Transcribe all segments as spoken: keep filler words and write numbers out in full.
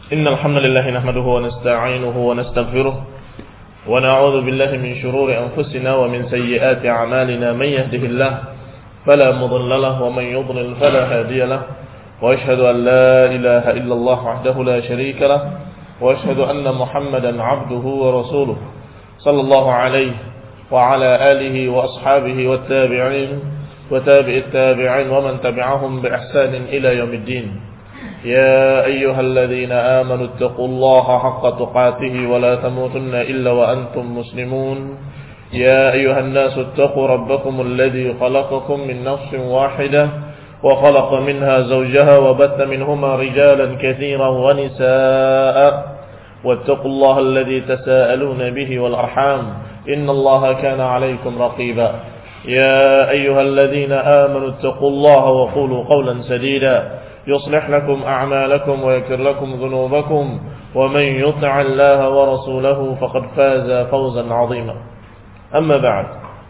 إن الحمد لله نحمده ونستعينه ونستغفره ونعوذ بالله من شرور أنفسنا ومن سيئات أعمالنا من يهده الله فلا مضل له ومن يضلل فلا هادي له وأشهد أن لا إله إلا الله وحده لا شريك له وأشهد أن محمدا عبده ورسوله صلى الله عليه وعلى آله وأصحابه والتابعين وتابع التابعين ومن تبعهم بإحسان إلى يوم الدين. يا أيها الذين آمنوا اتقوا الله حق تقاته ولا تموتن إلا وأنتم مسلمون. يا أيها الناس اتقوا ربكم الذي خلقكم من نفس واحدة وخلق منها زوجها وبث منهما رجالا كثيرا ونساء واتقوا الله الذي تساءلون به والأرحام إن الله كان عليكم رقيبا. يا أيها الذين آمنوا اتقوا الله وقولوا قولا سديدا يصلح لكم أعمالكم ويغفر لكم ذنوبكم ومن يطع الله ورسوله فقد فاز فوزا عظيما. أما بعد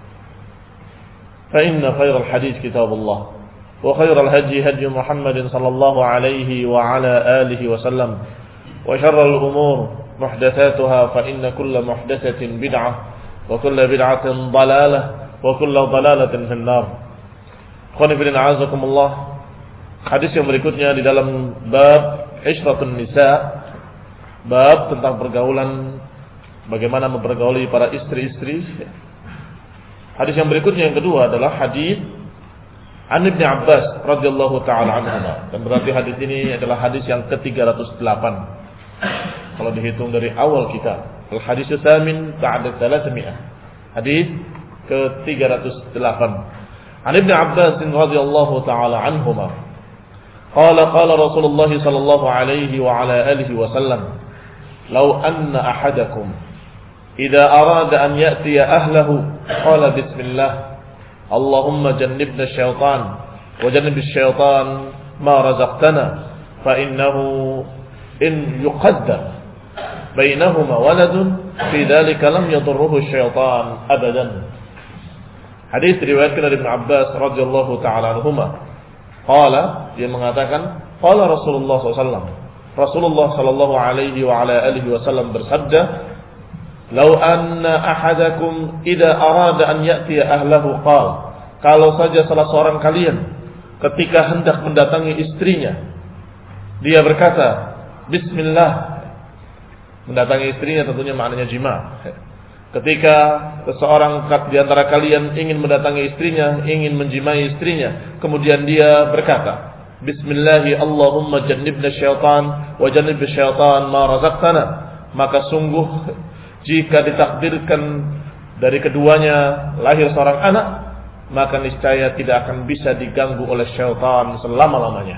فإن خير الحديث كتاب الله وخير الهدي هدي محمد صلى الله عليه وعلى آله وسلم وشر الأمور محدثاتها فإن كل محدثة بدعة وكل بدعة ضلالة وكل ضلالة في النار. Ikhwani fillah a'azakumullah. Hadis yang berikutnya di dalam bab Ishratun Nisa, bab tentang pergaulan, bagaimana mempergauli para istri-istri. Hadis yang berikutnya yang kedua adalah hadis An Ibnu Abbas radhiyallahu taala anhuma, dan berarti hadis ini adalah hadis yang ke tiga ratus delapan kalau dihitung dari awal kitab. Al hadis tsamin ba'da tiga ratus. Hadis ke tiga ratus delapan. An Ibnu Abbas radhiyallahu taala anhuma قال قال رسول الله صلى الله عليه وعلى آله وسلم لو أن أحدكم إذا أراد أن يأتي أهله قال بسم الله اللهم جنبنا الشيطان وجنب الشيطان ما رزقتنا فإنه إن يقدر بينهما ولد في ذلك لم يضره الشيطان أبدا. Hadis diriwayatkan dari Ibnu Abbas radhiyallahu taala anhuma. Qala, dia mengatakan, qala Rasulullah sallallahu alaihi wasallam. Rasulullah sallallahu alaihi wa ala alihi wasallam bersabda, "Lau anna ahadakum idza arada an ya'ti ahlahu qala." Kalau saja salah seorang kalian ketika hendak mendatangi istrinya, dia berkata, "Bismillah." Mendatangi istrinya tentunya maknanya jima. Ketika seseorang di antara kalian ingin mendatangi istrinya, ingin menjimai istrinya, kemudian dia berkata, Bismillahi Allahumma jannibna syaitan wa jannib syaitan ma razaqtana, maka sungguh jika ditakdirkan dari keduanya lahir seorang anak, maka niscaya tidak akan bisa diganggu oleh syaitan selama-lamanya.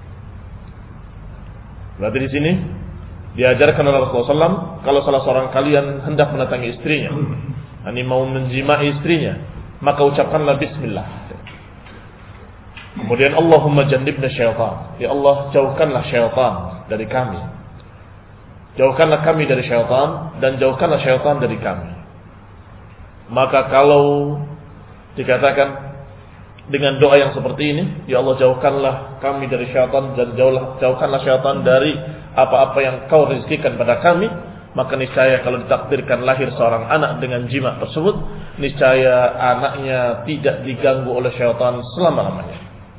Berarti di sini diajarkan oleh Rasulullah sallallahu alaihi wasallam, kalau salah seorang kalian hendak mendatangi istrinya, ini mau menjimai istrinya, maka ucapkanlah Bismillah. Kemudian Allahumma jannibna syaitan, ya Allah jauhkanlah syaitan dari kami, jauhkanlah kami dari syaitan, dan jauhkanlah syaitan dari kami. Maka kalau dikatakan dengan doa yang seperti ini, ya Allah jauhkanlah kami dari syaitan dan jauhkanlah syaitan dari apa-apa yang kau rezekikan pada kami, maka niscaya kalau ditakdirkan lahir seorang anak dengan jima tersebut, niscaya anaknya tidak diganggu oleh syaitan selama-lamanya.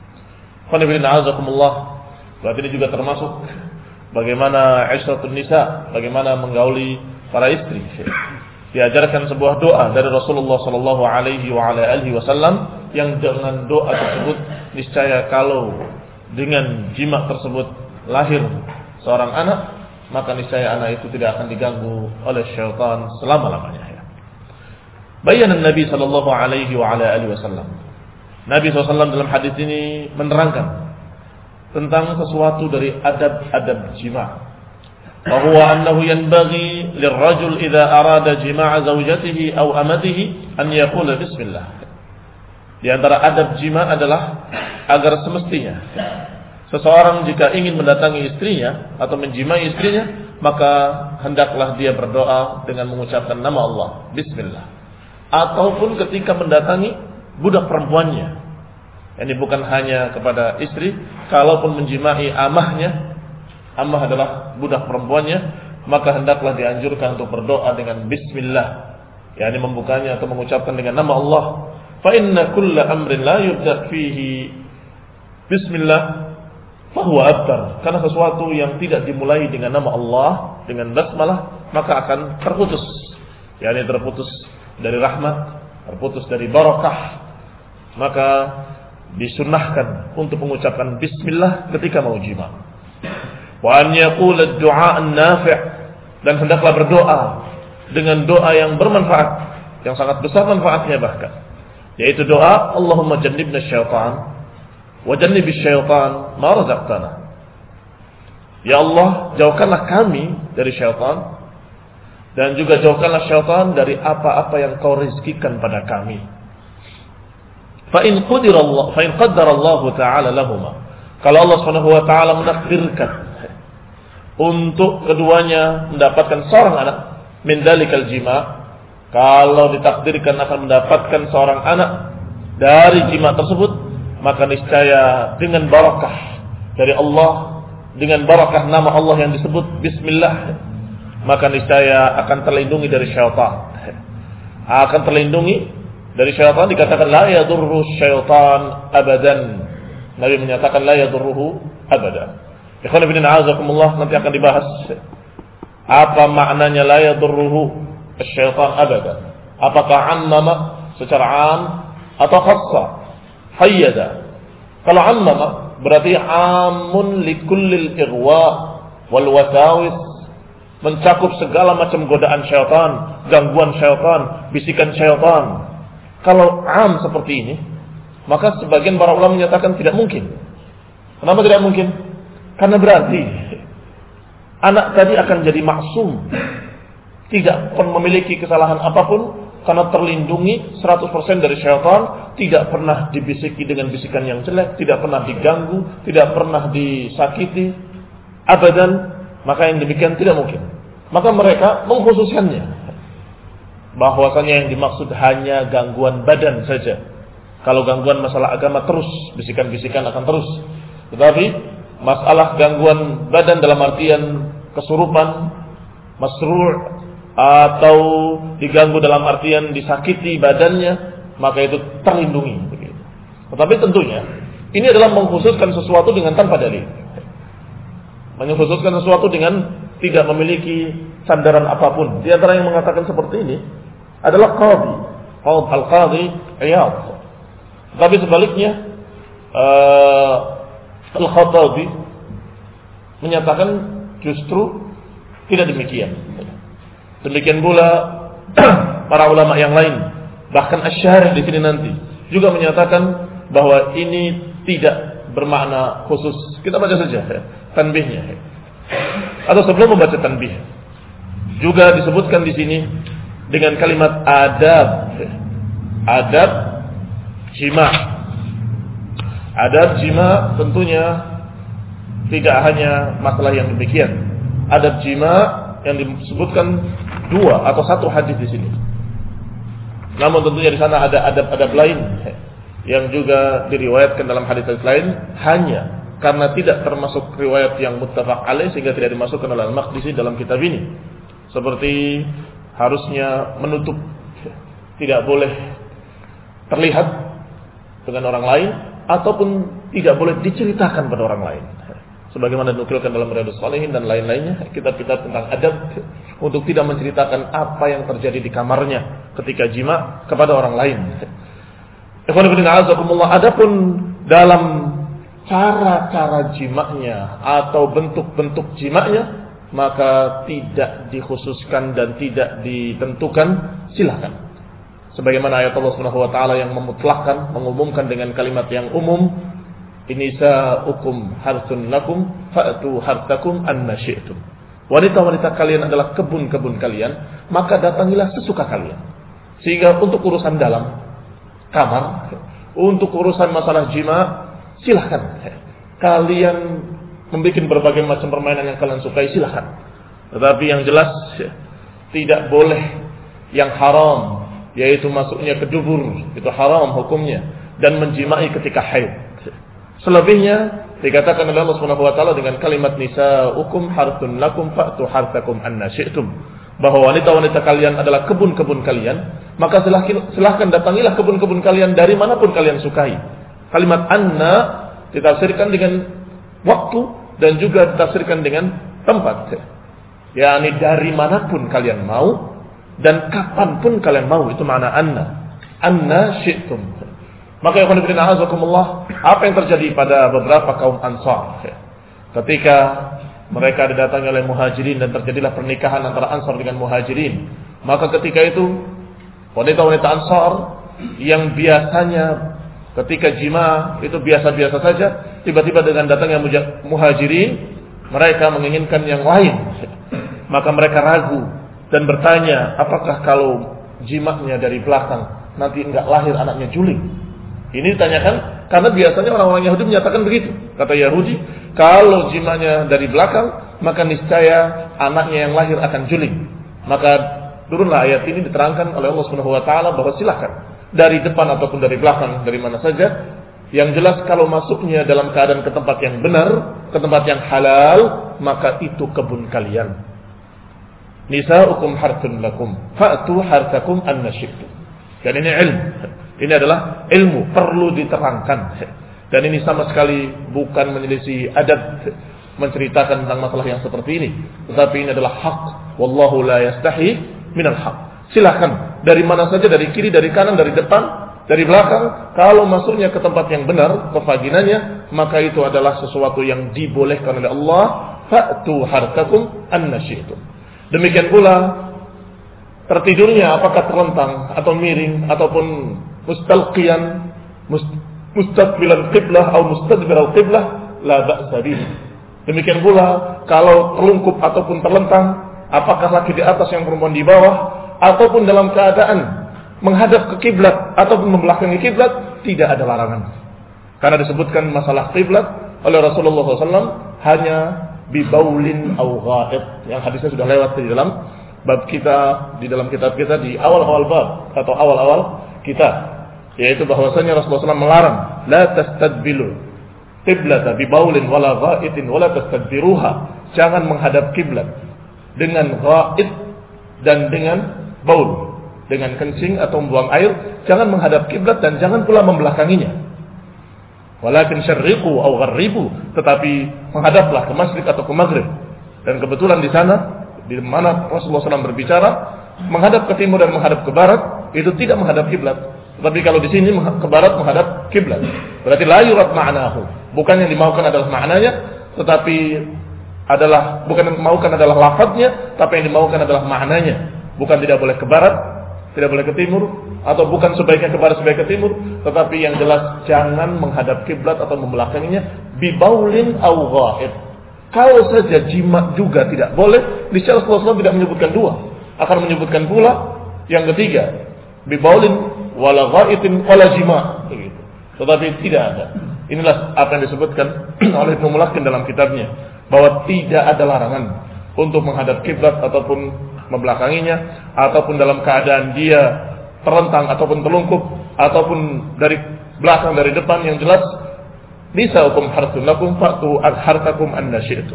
Berarti ini juga termasuk bagaimana Ishratun Nisa, bagaimana menggauli para istri. Diajarkan sebuah doa dari Rasulullah sallallahu alaihi wa ala alihi wasallam, yang dengan doa tersebut niscaya kalau dengan jima tersebut lahir seorang anak, maka niscaya anak itu tidak akan diganggu oleh syaitan selama-lamanya. Bayanan Nabi sallallahu alaihi wa ala alihi wasallam. Nabi sallallahu alaihi wasallam dalam hadis ini menerangkan tentang sesuatu dari adab-adab jima. Bahwa annahu yanbaghi lirrajul idza arada jima'a zawjatihi aw amatihi an yaqula bismillah. Di antara adab jima adalah agar semestinya seseorang jika ingin mendatangi istrinya atau menjimai istrinya, maka hendaklah dia berdoa dengan mengucapkan nama Allah, Bismillah. Ataupun ketika mendatangi budak perempuannya, ini bukan hanya kepada istri, kalaupun menjimai amahnya, Ammah adalah budak perempuannya, maka hendaklah dianjurkan untuk berdoa dengan bismillah, yakni membukanya atau mengucapkan dengan nama Allah. Fa inna kulla amrin la yubda fihi bismillah fa huwa abtar. Karena sesuatu yang tidak dimulai dengan nama Allah, dengan basmalah, maka akan terputus. Yakni terputus dari rahmat, terputus dari barakah. Maka disunnahkan untuk mengucapkan bismillah ketika mau jima. Wa an yaqula ad-du'a an-nafi', dan hendaklah berdoa dengan doa yang bermanfaat, yang sangat besar manfaatnya bahkan, yaitu doa Allahumma jannibna syaitan wa jannibish syaitan ma razaqtana. Ya Allah, jauhkanlah kami dari syaitan, dan juga jauhkanlah syaitan dari apa-apa yang kau rizkikan pada kami. Fa in qadara Allah fa in qaddara Allah taala lahumma, kalau Allah Subhanahu wa taala menakdirkan untuk keduanya mendapatkan seorang anak min dalikal jima, kalau ditakdirkan akan mendapatkan seorang anak dari jima tersebut, maka niscaya dengan barakah dari Allah, dengan barakah nama Allah yang disebut bismillah, maka niscaya akan terlindungi dari syaitan. Akan terlindungi dari syaitan. Dikatakan la yadurru syaitan abadan. Nabi menyatakan la yadurruhu abadan. Ikhwan fillah a'azakumullah, nanti akan dibahas apa maknanya la yadurruhu syaitan abadan. Apakah ammama secara am atau khassa, hayyada? Kalau ammama berarti amun likullil ighwa wal wasawis, mencakup segala macam godaan syaitan, gangguan syaitan, bisikan syaitan. Kalau am seperti ini, maka sebagian para ulama menyatakan tidak mungkin. Kenapa tidak mungkin? Karena berarti anak tadi akan jadi maksum, tidak pernah memiliki kesalahan apapun, karena terlindungi seratus persen dari syaitan, tidak pernah dibisiki dengan bisikan yang jelek, tidak pernah diganggu, tidak pernah disakiti, abadan. Maka yang demikian tidak mungkin. Maka mereka mengkhususkannya, bahwasanya yang dimaksud hanya gangguan badan saja. Kalau gangguan masalah agama terus, bisikan-bisikan akan terus. Tetapi masalah gangguan badan dalam artian kesurupan, masru' atau diganggu dalam artian disakiti badannya, maka itu terlindungi. Tetapi tentunya ini adalah mengkhususkan sesuatu dengan tanpa dalil, mengkhususkan sesuatu dengan tidak memiliki sandaran apapun. Di antara yang mengatakan seperti ini adalah qadhi, al-qadhi Iyad. Tapi sebaliknya uh, Al-Khattabi menyatakan justru tidak demikian. Demikian pula para ulama yang lain, bahkan Asy-Syarih di sini nanti juga menyatakan bahwa ini tidak bermakna khusus. Kita baca saja ya, tanbihnya. Atau sebelum membaca tanbih, juga disebutkan di sini dengan kalimat adab, adab jima'. Adab jima tentunya tidak hanya masalah yang demikian. Adab jima yang disebutkan dua atau satu hadis di sini. Namun tentunya di sana ada adab-adab lain yang juga diriwayatkan dalam hadis lain, hanya karena tidak termasuk riwayat yang muttafaq alaih sehingga tidak dimasukkan oleh Al-Maqdisi dalam kitab ini. Seperti harusnya menutup, tidak boleh terlihat dengan orang lain, ataupun tidak boleh diceritakan pada orang lain. Sebagaimana dinukilkan dalam Riyadhus Shalihin dan lain-lainnya, kitab-kitab tentang adab, untuk tidak menceritakan apa yang terjadi di kamarnya ketika jima kepada orang lain. Ikhwan fillah a'azakumullah, adapun dalam cara-cara jima'nya atau bentuk-bentuk jima'nya, maka tidak dikhususkan dan tidak ditentukan, silakan. Sebagaimana ayat Allah Subhanahu wa taala yang memutlakkan, mengumumkan dengan kalimat yang umum, Inisa'ukum harsun lakum fa'tu hartakum anna syi'tum. Wanita-wanita kalian adalah kebun-kebun kalian, maka datangilah sesuka kalian. Sehingga untuk urusan dalam kamar, untuk urusan masalah jima, silahkan kalian membuat berbagai macam permainan yang kalian sukai, silahkan. Tetapi yang jelas tidak boleh yang haram, yaitu masuknya ke dubur, itu haram hukumnya, dan menjimai ketika haid. Selebihnya Dikatakan oleh Allah Subhanahu wa taala dengan kalimat nisaukum harthun lakum fa'tu harthakum anna syi'tum, bahwa wanita-wanita kalian adalah kebun-kebun kalian, maka silahkan, silahkan datangilah kebun-kebun kalian dari manapun kalian sukai. Kalimat anna ditafsirkan dengan waktu dan juga ditafsirkan dengan tempat. yakni dari manapun kalian mau dan kapanpun kalian mau, itu makna anna. Anna syi'tum. Maka ya khonibidin a'azakumullah, apa yang terjadi pada beberapa kaum Ansar ketika mereka didatangi oleh Muhajirin dan terjadilah pernikahan antara Ansar dengan Muhajirin. Maka ketika itu wanita-wanita Ansar yang biasanya ketika jima itu biasa-biasa saja, tiba-tiba dengan datangnya Muhajirin mereka menginginkan yang lain. Maka mereka ragu dan bertanya, apakah kalau jimanya dari belakang nanti enggak lahir anaknya juling? Ini ditanyakan karena biasanya orang-orang Yahudi menyatakan begitu. Kata Yahudi, kalau jimanya dari belakang, maka niscaya anaknya yang lahir akan juling. Maka turunlah ayat ini, diterangkan oleh Allah Subhanahu wa taala bahwa silakan dari depan ataupun dari belakang, dari mana saja. Yang jelas kalau masuknya dalam keadaan ke tempat yang benar, ke tempat yang halal, maka itu kebun kalian. Nisaukum harthun lakum fa'tu harthakum anna syi'tum. Dan ini ilmu. Ini adalah ilmu, perlu diterangkan. Dan ini sama sekali bukan menyelisih adab menceritakan tentang masalah yang seperti ini, tetapi ini adalah hak. Wallahu la yastahi minal haq. Silakan dari mana saja, dari kiri, dari kanan, dari depan, dari belakang, kalau masuknya ke tempat yang benar, ke vaginanya, maka itu adalah sesuatu yang dibolehkan oleh Allah. Fa'tu hartakum anna syi'tum. Demikian pula tertidurnya apakah terlentang atau miring ataupun mustalqiyan, mustaqbilan qiblah atau mustadbiral qiblah, la ba'sa bihi. Demikian pula kalau terlungkup ataupun terlentang, apakah laki di atas yang perempuan di bawah, ataupun dalam keadaan menghadap ke kiblat ataupun membelakangi kiblat, tidak ada larangan. Karena disebutkan masalah kiblat oleh Rasulullah shallallahu alaihi wasallam hanya bibaulin au ghaid, yang hadisnya sudah lewat di dalam bab kita, di dalam kitab kita di awal-awal bab atau awal-awal kita, yaitu bahwasanya Rasulullah shallallahu alaihi wasallam melarang la tastadbilu qiblata bibaulin wala ghaidin wala tastadbiruha, jangan menghadap kiblat dengan ghaid dan dengan baul, dengan kencing atau membuang air, jangan menghadap kiblat dan jangan pula membelakanginya. Walakin syarriqu aw gharribu, tetapi menghadaplah ke masjid atau ke maghrib. Dan kebetulan di sana di mana Rasulullah shallallahu alaihi wasallam berbicara menghadap ke timur dan menghadap ke barat, itu tidak menghadap kiblat. Tapi kalau di sini ke barat menghadap kiblat, berarti la yurad ma'nahu. Bukan yang dimaukan adalah maknanya, tetapi adalah bukan yang dimaukan adalah lafadznya, tapi yang dimaukan adalah maknanya. Bukan tidak boleh ke barat, tidak boleh ke timur, atau bukan sebaiknya ke barat, sebaiknya ke timur, tetapi yang jelas jangan menghadap kiblat atau membelakanginya bibaulin aw ghaid. Kalau saja jima juga tidak boleh, niscaya Rasulullah shallallahu alaihi wasallam tidak menyebutkan dua, akan menyebutkan pula yang ketiga, bibaulin wala ghaidin wala jima, begitu. Tetapi tidak ada. Inilah apa yang disebutkan oleh Ibnu Mulaqqin dalam kitabnya, bahwa tidak ada larangan untuk menghadap kiblat ataupun membelakanginya, ataupun dalam keadaan dia terlentang ataupun terlungkup, ataupun dari belakang, dari depan. Yang jelas nisaukum harthun lakum fa'tu hartakum anna syi'tum.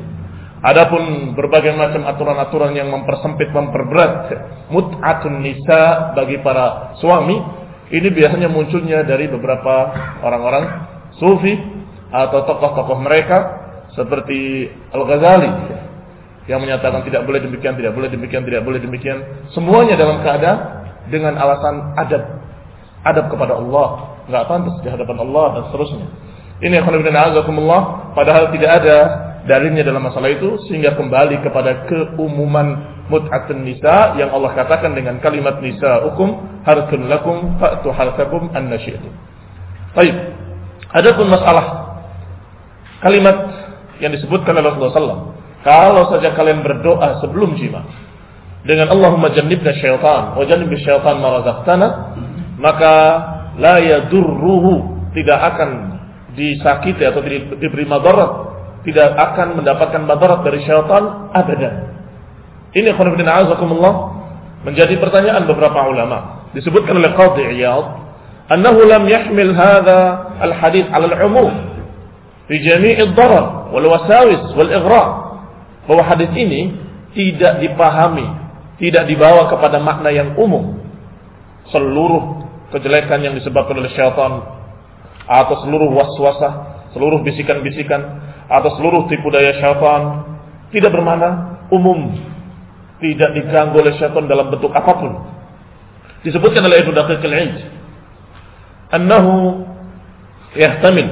Adapun berbagai macam aturan-aturan yang mempersempit, memperberat mut'atun nisa bagi para suami, ini biasanya munculnya dari beberapa orang-orang sufi atau tokoh-tokoh mereka seperti Al-Ghazali yang menyatakan tidak boleh demikian, tidak boleh demikian, tidak boleh demikian. Semuanya dalam keadaan dengan alasan adab, adab kepada Allah, enggak pantas di hadapan Allah dan seterusnya. Ini akhwan fillah azakumullah, padahal tidak ada dalilnya dalam masalah itu, sehingga kembali kepada keumuman mut'atun nisa yang Allah katakan dengan kalimat nisaukum harthun lakum fa'tu harthakum anna syi'tum. Baik. Adapun masalah kalimat yang disebutkan oleh Rasulullah shallallahu alaihi wasallam, kalau saja kalian berdoa sebelum jima dengan Allahumma jannibna syaitan wa jannibna syaitan ma razaqtana, maka la yadurruhu, tidak akan disakiti atau diberi madarat, tidak akan mendapatkan madarat dari syaitan abadan. Ini khonibidin a'azakumullah menjadi pertanyaan beberapa ulama. Disebutkan oleh Qadhi Iyad annahu lam yahmil hadha al-hadith ala al-umum, fi jami'id darar wal wasawis wal ighra. Bahwa hadis ini tidak dipahami, tidak dibawa kepada makna yang umum. Seluruh kejelekan yang disebabkan oleh syaitan, atau seluruh waswasah, seluruh bisikan-bisikan, atau seluruh tipu daya syaitan, tidak bermakna umum, tidak diganggu oleh syaitan dalam bentuk apapun. Disebutkan oleh Ibnu Daqiq al-Id, annahu yahtamil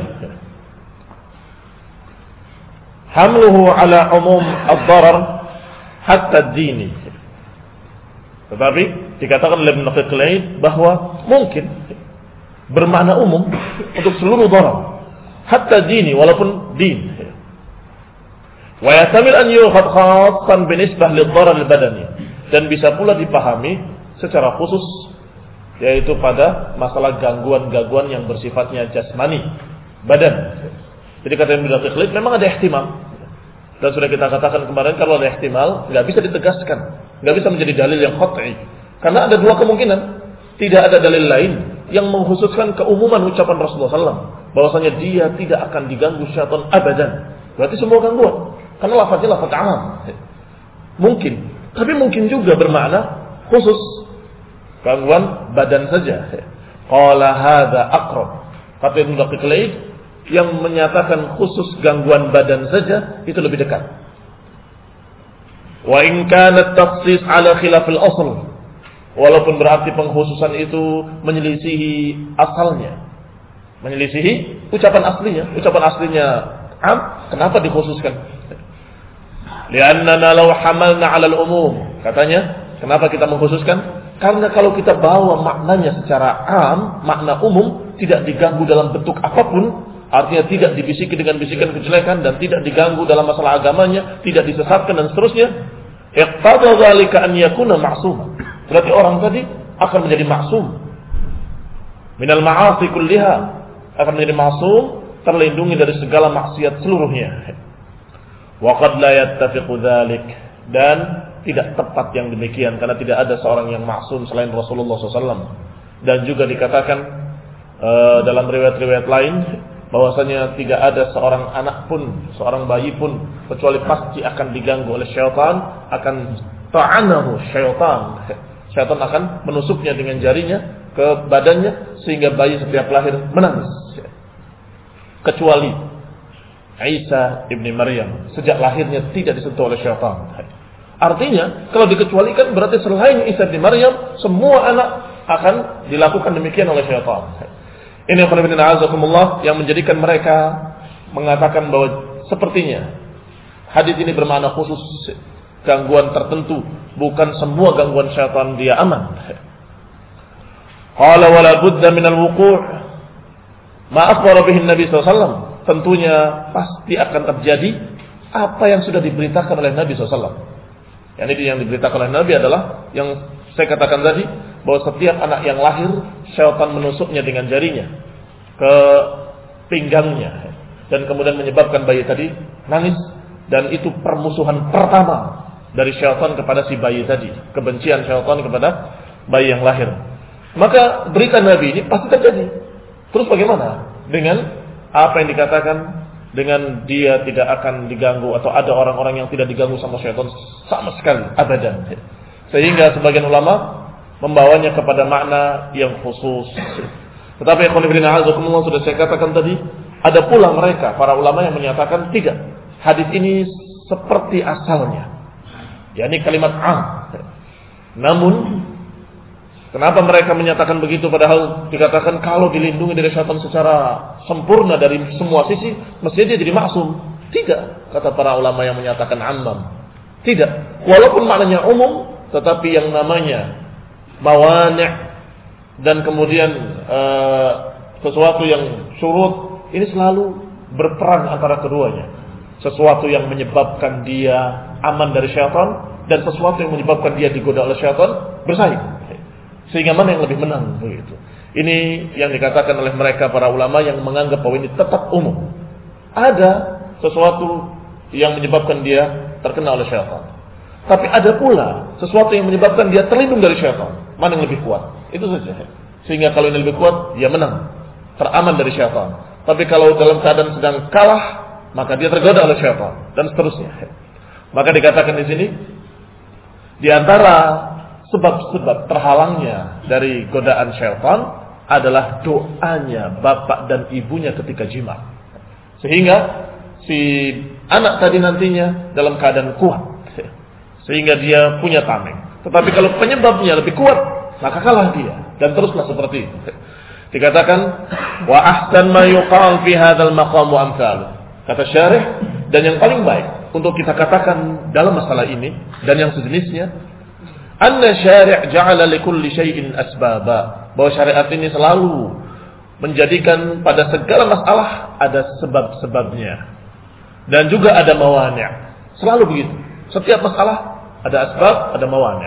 hamluhu ala umum ad-darar hatta ad-dini. Tetapi dikatakan oleh Ibnu Daqiq al-Id bahwa mungkin bermakna umum untuk seluruh darar, hatta dini, walaupun din. Wa yatamil an yukhad khassan binisbah lid-darar al-badani, dan bisa pula dipahami secara khusus yaitu pada masalah gangguan-gangguan yang bersifatnya jasmani, badan. Jadi kata Ibnu Daqiq al-Id memang ada ihtimal. Dan sudah kita katakan kemarin kalau ada ihtimal enggak bisa ditegaskan, enggak bisa menjadi dalil yang qat'i. Karena ada dua kemungkinan. Tidak ada dalil lain yang mengkhususkan keumuman ucapan Rasulullah sallallahu alaihi wasallam bahwasanya dia tidak akan diganggu syaitan abadan. Berarti semua gangguan. Karena lafaznya lafaz 'am. Mungkin, tapi mungkin juga bermakna khusus gangguan badan saja. Qala hadza aqrab. Kata Ibnu Daqiq al-Id, yang menyatakan khusus gangguan badan saja itu lebih dekat. Wa in kana at-takhsis ala khilaf al-asl, walaupun berarti pengkhususan itu menyelisihi asalnya, menyelisihi ucapan aslinya. Ucapan aslinya am, kenapa dikhususkan? Li'annana law hamalna 'ala al-umum. Katanya, kenapa kita mengkhususkan? Karena kalau kita bawa maknanya secara am, makna umum, tidak diganggu dalam bentuk apapun, artinya tidak dibisiki dengan bisikan kejelekan dan tidak diganggu dalam masalah agamanya, tidak disesatkan dan seterusnya. Iqtada dzalika an yakuna ma'suman. Berarti orang tadi akan menjadi maksum minal ma'asi kulliha, akan menjadi maksum, terlindungi dari segala maksiat seluruhnya. Wa qad la yattafiqu dzalik, dan tidak tepat yang demikian karena tidak ada seorang yang maksum selain Rasulullah shallallahu alaihi wasallam. Dan juga dikatakan uh, dalam riwayat-riwayat lain bahwasanya tidak ada seorang anak pun, seorang bayi pun kecuali pasti akan diganggu oleh syaitan, akan ta'anahu syaitan. Syaitan akan menusuknya dengan jarinya ke badannya sehingga bayi setiap lahir menangis. Kecuali Isa ibni Maryam, sejak lahirnya tidak disentuh oleh syaitan. Artinya kalau dikecualikan berarti selain Isa ibni Maryam semua anak akan dilakukan demikian oleh syaitan. Ini yang menjadikan mereka mengatakan bahwa sepertinya hadis ini bermakna khusus gangguan tertentu, bukan semua gangguan syaitan dia aman. Qala wala budda min al-wuqu' ma akhbara bihi Nabi sallallahu alaihi wasallam. Tentunya pasti akan terjadi apa yang sudah diberitakan oleh Nabi sallallahu alaihi wasallam. Yang ini yang diberitakan oleh Nabi adalah yang saya katakan tadi, bahwa setiap anak yang lahir syaitan menusuknya dengan jarinya ke pinggangnya dan kemudian menyebabkan bayi tadi nangis, dan itu permusuhan pertama dari syaitan kepada si bayi tadi, kebencian syaitan kepada bayi yang lahir. Maka berita Nabi ini pasti terjadi. Terus bagaimana dengan apa yang dikatakan dengan dia tidak akan diganggu, atau ada orang-orang yang tidak diganggu sama syaitan sama sekali abadan. Sehingga sebagian ulama membawanya kepada makna yang khusus. Tetapi ikhwan fillah azakumullah, sudah saya katakan tadi, ada pula mereka para ulama yang menyatakan tidak, hadis ini seperti asalnya, yakni kalimat am. Namun kenapa mereka menyatakan begitu padahal dikatakan kalau dilindungi dari syaitan secara sempurna dari semua sisi mestinya dia jadi maksum? Tidak, kata para ulama yang menyatakan ammam. Tidak, walaupun maknanya umum, tetapi yang namanya mawani' dan kemudian uh, sesuatu yang syurut ini selalu berperang antara keduanya. Sesuatu yang menyebabkan dia aman dari syaitan dan sesuatu yang menyebabkan dia digoda oleh syaitan bersaing. Sehingga mana yang lebih menang begitu. Ini yang dikatakan oleh mereka para ulama yang menganggap bahwa ini tetap umum. Ada sesuatu yang menyebabkan dia terkena oleh syaitan. Tapi ada pula sesuatu yang menyebabkan dia terlindung dari syaitan. Mana yang lebih kuat? Itu saja. Sehingga kalau ini lebih kuat, dia menang, teraman dari syaitan. Tapi kalau dalam keadaan sedang kalah, maka dia tergoda oleh syaitan dan seterusnya. Maka dikatakan di sini, di antara sebab-sebab terhalangnya dari godaan syaitan adalah doanya bapak dan ibunya ketika jima. Sehingga si anak tadi nantinya dalam keadaan kuat, sehingga dia punya tameng. Tetapi kalau penyebabnya lebih kuat, maka kalah dia dan teruslah seperti itu. Dikatakan wa ahsan ma yuqal fi hadzal maqam wa amsaluh. Kata syarih, dan yang paling baik untuk kita katakan dalam masalah ini dan yang sejenisnya, anna syari' ja'ala likulli syai'in asbaba. Bahwa syariat ini selalu menjadikan pada segala masalah ada sebab-sebabnya. Dan juga ada mawani'. Selalu begitu. Setiap masalah ada asbab, ada mawani'.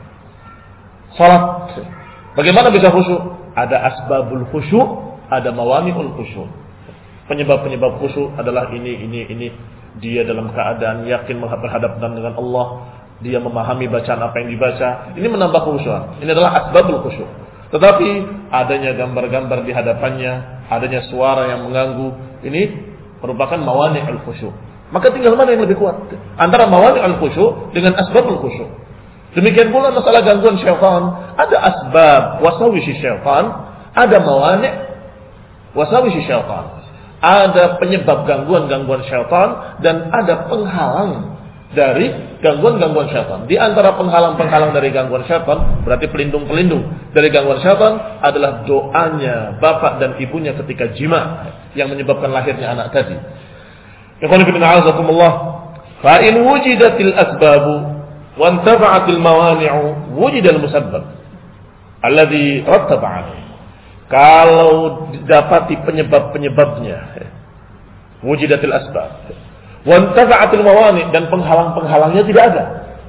Salat. Bagaimana bisa khusyuk? Ada asbabul khusyuk, ada mawani'ul khusyuk. Penyebab-penyebab khusyuk adalah ini, ini, ini. Dia dalam keadaan yakin berhadapan dengan Allah. Dia memahami bacaan apa yang dibaca. Ini menambah khusyuan. Ini adalah asbabul khusyuk. Tetapi adanya gambar-gambar di hadapannya, adanya suara yang mengganggu, ini merupakan mawani' al-khusyuk. Maka tinggal mana yang lebih kuat antara mawani' al-khusyuk dengan asbabul khusyuk. Demikian pula masalah gangguan syaitan, ada asbab wasawisi syaitan, ada mawani' wasawisi syaitan. Ada penyebab gangguan-gangguan syaitan dan ada penghalang dari gangguan-gangguan syaitan. Di antara penghalang-penghalang dari gangguan syaitan, berarti pelindung-pelindung dari gangguan syaitan adalah doanya bapak dan ibunya ketika jima yang menyebabkan lahirnya anak tadi. Ikhwan fillah azakumullah, fa in wujidatil asbabu wa intafa'atil mawani'u wujidal musabbab alladhi rattaba 'alaihi. Kalau didapati penyebab-penyebabnya, wujidatil asbab wa intafa'atil mawani' dan penghalang-penghalangnya tidak ada,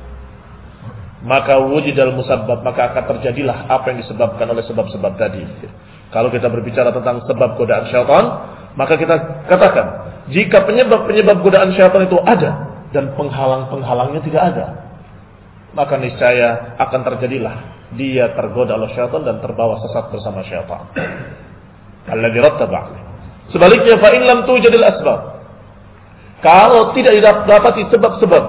maka wujidal musabbab, maka akan terjadilah apa yang disebabkan oleh sebab-sebab tadi. Kalau kita berbicara tentang sebab godaan syaitan, maka kita katakan jika penyebab-penyebab godaan syaitan itu ada dan penghalang-penghalangnya tidak ada, maka niscaya akan terjadilah dia tergoda oleh syaitan dan terbawa sesat bersama syaitan. Alladzi rattaba 'alaihi. Sebaliknya, fa in lam tujadil asbab, kalau tidak didapati sebab-sebab,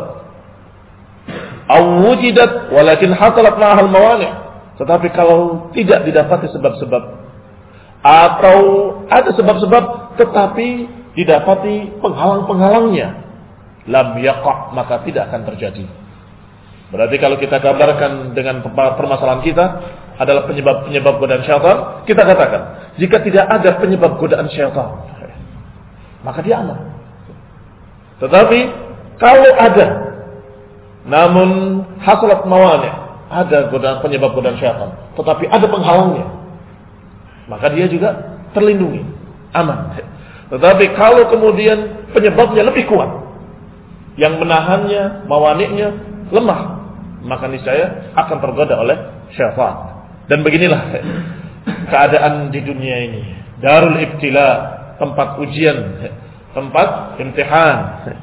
aw wujidat walakin hasalat ma'ahal mawani', tetapi kalau tidak didapati sebab-sebab, atau ada sebab-sebab tetapi didapati penghalang-penghalangnya, lam yaqa', maka tidak akan terjadi. Berarti kalau kita gambarkan dengan permasalahan kita adalah penyebab-penyebab godaan syaitan, kita katakan jika tidak ada penyebab godaan syaitan, maka dia aman. Tetapi kalau ada, namun hasalat mawani', ada godaan penyebab godaan syaitan, tetapi ada penghalangnya, maka dia juga terlindungi, aman. Tetapi kalau kemudian penyebabnya lebih kuat, yang menahannya, mawani'nya lemah, maka niscaya akan tergoda oleh syaitan. Dan beginilah keadaan di dunia ini, darul ibtila, tempat ujian, tempat imtihan.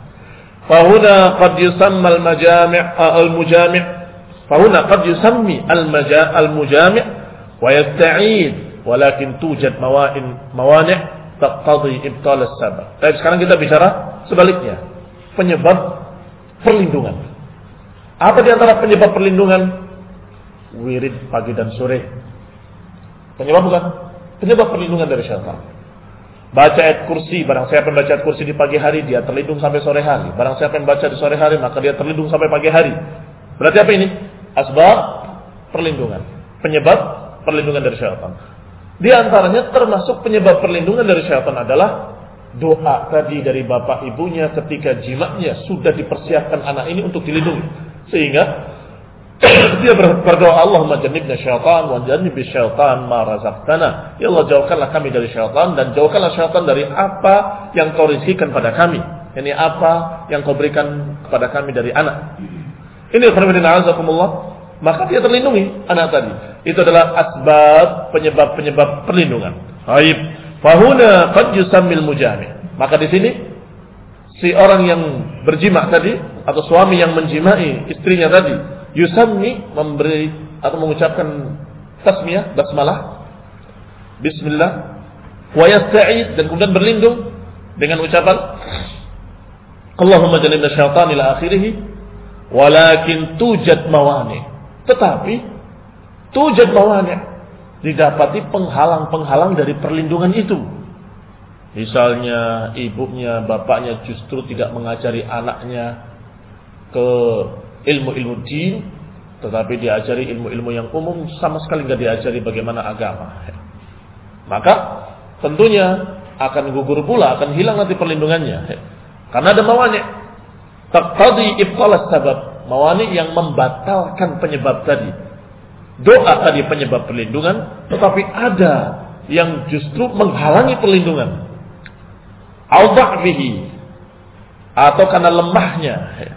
Fahuna qad yusamma al-majami' al-mujami' fahuna qad yusammi al-mujami' wa yasta'id, walakin tujad mawa'in mawani' taqtadi ibtal as-sabab. Tapi sekarang kita bicara sebaliknya, penyebab perlindungan. Apa di antara penyebab perlindungan? Wirid pagi dan sore. Penyebab bukan? Penyebab perlindungan dari syaitan. Baca ayat kursi, barang siapa yang baca ayat kursi di pagi hari, dia terlindung sampai sore hari. Barang siapa yang baca di sore hari, maka dia terlindung sampai pagi hari. Berarti apa ini? Asbab perlindungan. Penyebab perlindungan dari syaitan. Di antaranya termasuk penyebab perlindungan dari syaitan adalah doa tadi dari bapak ibunya ketika jimaknya sudah dipersiapkan anak ini untuk dilindungi. Sehingga dia berdoa, Allahumma jannibna syaitan wa jannibis syaitan ma razaqtana. Ya Allah, jauhkanlah kami dari syaitan dan jauhkanlah syaitan dari apa yang kau rizkikan pada kami. Ini apa yang kau berikan kepada kami dari anak. Ini khairuddin azakumullah. Maka dia terlindungi anak tadi. Itu adalah asbab, penyebab-penyebab perlindungan. Baik. Fahuna qad yusammil mujami'. Maka di sini si orang yang berjima tadi atau suami yang menjimai istrinya tadi, yusammi, memberi atau mengucapkan tasmiyah, basmalah, bismillah, wa yasta'id, dan kemudian berlindung dengan ucapan Allahumma jannibna syaitan ila akhirih. Walakin tujad mawani, tetapi tujad mawani, didapati penghalang-penghalang dari perlindungan itu. Misalnya ibunya, bapaknya justru tidak mengajari anaknya ke ilmu-ilmu din, tetapi diajari ilmu-ilmu yang umum, sama sekali tidak diajari bagaimana agama. Maka tentunya akan gugur pula, akan hilang nanti perlindungannya. Karena ada mawani, taqtadi ibtalas sabab, mawani yang membatalkan penyebab tadi. Doa tadi penyebab perlindungan, tetapi ada yang justru menghalangi perlindungan. Au dha'fihi, atau karena lemahnya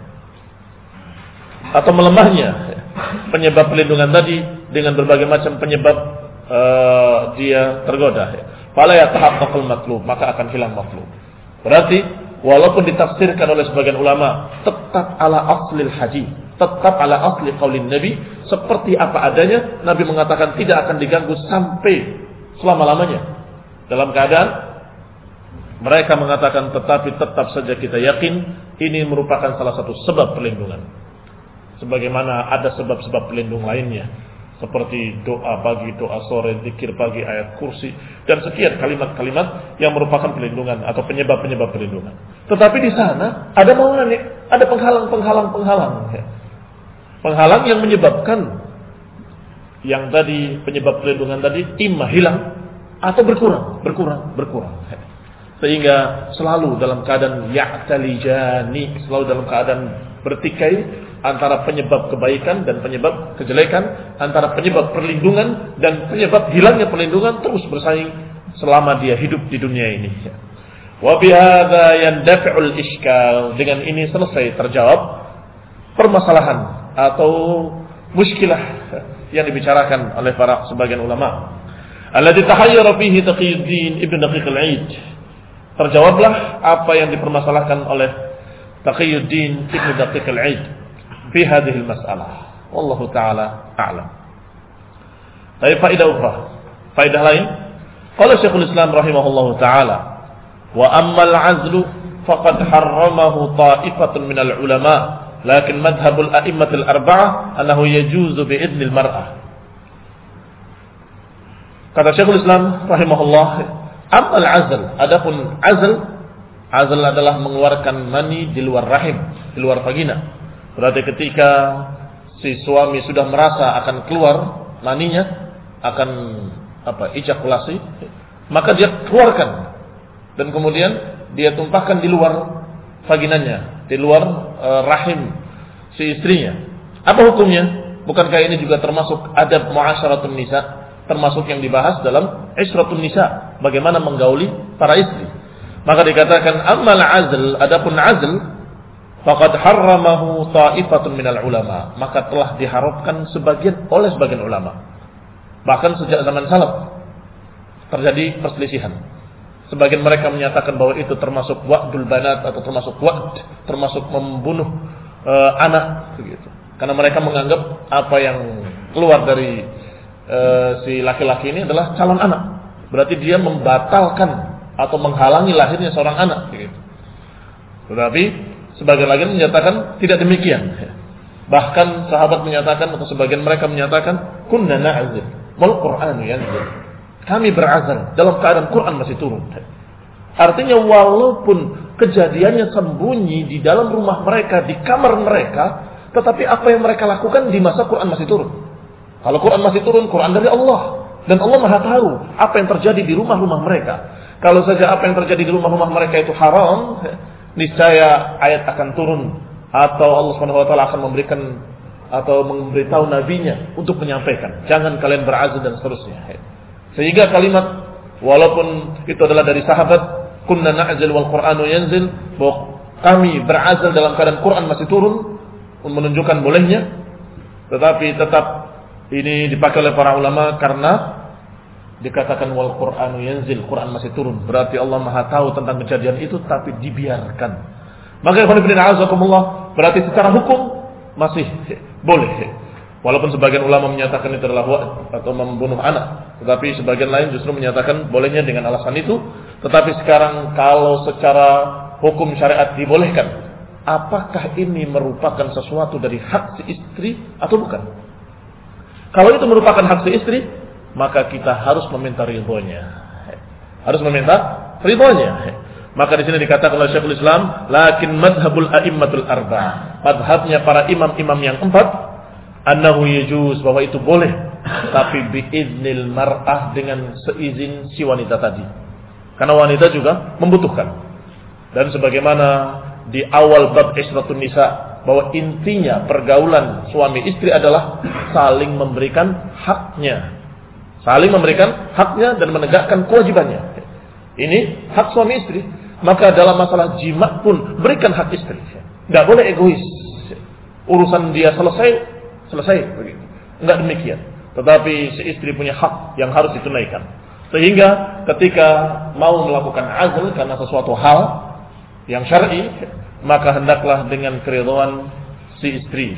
atau melemahnya penyebab perlindungan tadi dengan berbagai macam penyebab uh, dia tergoda. Fala yatahaqqaqul matlub, maka akan hilang matlub. Berarti walaupun ditafsirkan oleh sebagian ulama tetap ala aslil hadis, tetap ala asli qaulin Nabi, seperti apa adanya, Nabi mengatakan tidak akan diganggu sampai selama-lamanya. Dalam keadaan mereka mengatakan tetapi tetap saja kita yakin ini merupakan salah satu sebab perlindungan. Sebagaimana ada sebab-sebab pelindung lainnya, seperti doa pagi, doa sore, zikir pagi, ayat kursi, dan sekian kalimat-kalimat yang merupakan perlindungan atau penyebab-penyebab perlindungan. Tetapi di sana ada mawani, ada penghalang-penghalang-penghalang. Penghalang yang menyebabkan yang tadi penyebab perlindungan tadi imma hilang atau berkurang, berkurang, berkurang. Sehingga selalu dalam keadaan ya'talijani, selalu dalam keadaan bertikai antara penyebab kebaikan dan penyebab kejelekan, antara penyebab perlindungan dan penyebab hilangnya perlindungan, terus bersaing selama dia hidup di dunia ini. Wa bihadza yandafi'ul iskal, dengan ini selesai terjawab permasalahan atau muskilah yang dibicarakan oleh para sebagian ulama. Alladzi tahayyara fihi Taqiyuddin Ibnu Daqiq al-Aid. Terjawablah apa yang dipermasalahkan oleh Taqiyuddin Ibnu Daqiq al-Aid fi hadhihi al-mas'alah. Wallahu ta'ala a'lam. Tapi faedah ukhra, faedah lain, qala Syekhul Islam rahimahullahu ta'ala, wa ammal 'azlu faqad harramahu ta'ifatun minal ulama, lakin madhhabul a'immatil arba'ah annahu yajuzu bi'idnil mar'ah. Kata Syekhul Islam rahimahullah, amal azl, adapun azl, azl adalah mengeluarkan mani di luar rahim, di luar vagina. Berarti ketika si suami sudah merasa akan keluar maninya, akan apa, ejakulasi, maka dia keluarkan dan kemudian dia tumpahkan di luar vaginanya, di luar e, rahim si istrinya. Apa hukumnya? Bukankah ini juga termasuk adab muasyaratun nisa, termasuk yang dibahas dalam Isratun Nisa, bagaimana menggauli para istri. Maka dikatakan amal azl, adapun azl, faqad harramahu ta'ifatun minal ulama, maka telah diharamkan sebagian oleh sebagian ulama. Bahkan sejak zaman salaf terjadi perselisihan. Sebagian mereka menyatakan bahwa itu termasuk wa'dul banat atau termasuk wa'd, termasuk membunuh e, anak begitu. Karena mereka menganggap apa yang keluar dari E, si laki-laki ini adalah calon anak, berarti dia membatalkan atau menghalangi lahirnya seorang anak begitu. Tetapi sebagian lagi menyatakan tidak demikian. Bahkan sahabat menyatakan atau sebagian mereka menyatakan kunna na'zil wal Qur'anu yanzil, kami berazal dalam keadaan Quran masih turun. Artinya walaupun kejadiannya sembunyi di dalam rumah mereka, di kamar mereka, tetapi apa yang mereka lakukan di masa Quran masih turun. Kalau Quran masih turun, Quran dari Allah. Dan Allah Maha tahu apa yang terjadi di rumah-rumah mereka. Kalau saja apa yang terjadi di rumah-rumah mereka itu haram, niscaya ayat akan turun. Atau Allah subhanahu wa taala akan memberikan atau memberitahu nabinya untuk menyampaikan. Jangan kalian berazal dan seterusnya. Sehingga kalimat, walaupun itu adalah dari sahabat, kunna na'zil wal Qur'anu yanzil, bahwa kami berazal dalam keadaan Quran masih turun, menunjukkan bolehnya. Tetapi tetap ini dipakai oleh para ulama karena dikatakan wal Qur'anu yanzil, Quran masih turun. Berarti Allah Maha tahu tentang kejadian itu tapi dibiarkan. Maka ikhwan fillah azakumullah, berarti secara hukum masih boleh. Walaupun sebagian ulama menyatakan itu adalah wa'd atau membunuh anak, tetapi sebagian lain justru menyatakan bolehnya dengan alasan itu. Tetapi sekarang kalau secara hukum syariat dibolehkan, apakah ini merupakan sesuatu dari hak si istri atau bukan? Kalau itu merupakan hak si istri, maka kita harus meminta ridhonya. Harus meminta ridhonya. Maka di sini dikatakan oleh Syekhul Islam, lakin madhabul a'immatul arba, madhabnya para imam-imam yang empat, annahu yajuz, bahwa itu boleh, tapi biiznil mar'ah, dengan seizin si wanita tadi. Karena wanita juga membutuhkan. Dan sebagaimana di awal bab Isratun Nisa, bahwa intinya pergaulan suami istri adalah saling memberikan haknya. Saling memberikan haknya dan menegakkan kewajibannya. Ini hak suami istri. Maka dalam masalah jima pun berikan hak istri. Tidak boleh egois. Urusan dia selesai, selesai. Enggak demikian. Tetapi si istri punya hak yang harus ditunaikan. Sehingga ketika mau melakukan azl karena sesuatu hal yang syar'i, maka hendaklah dengan keridhaan si istri.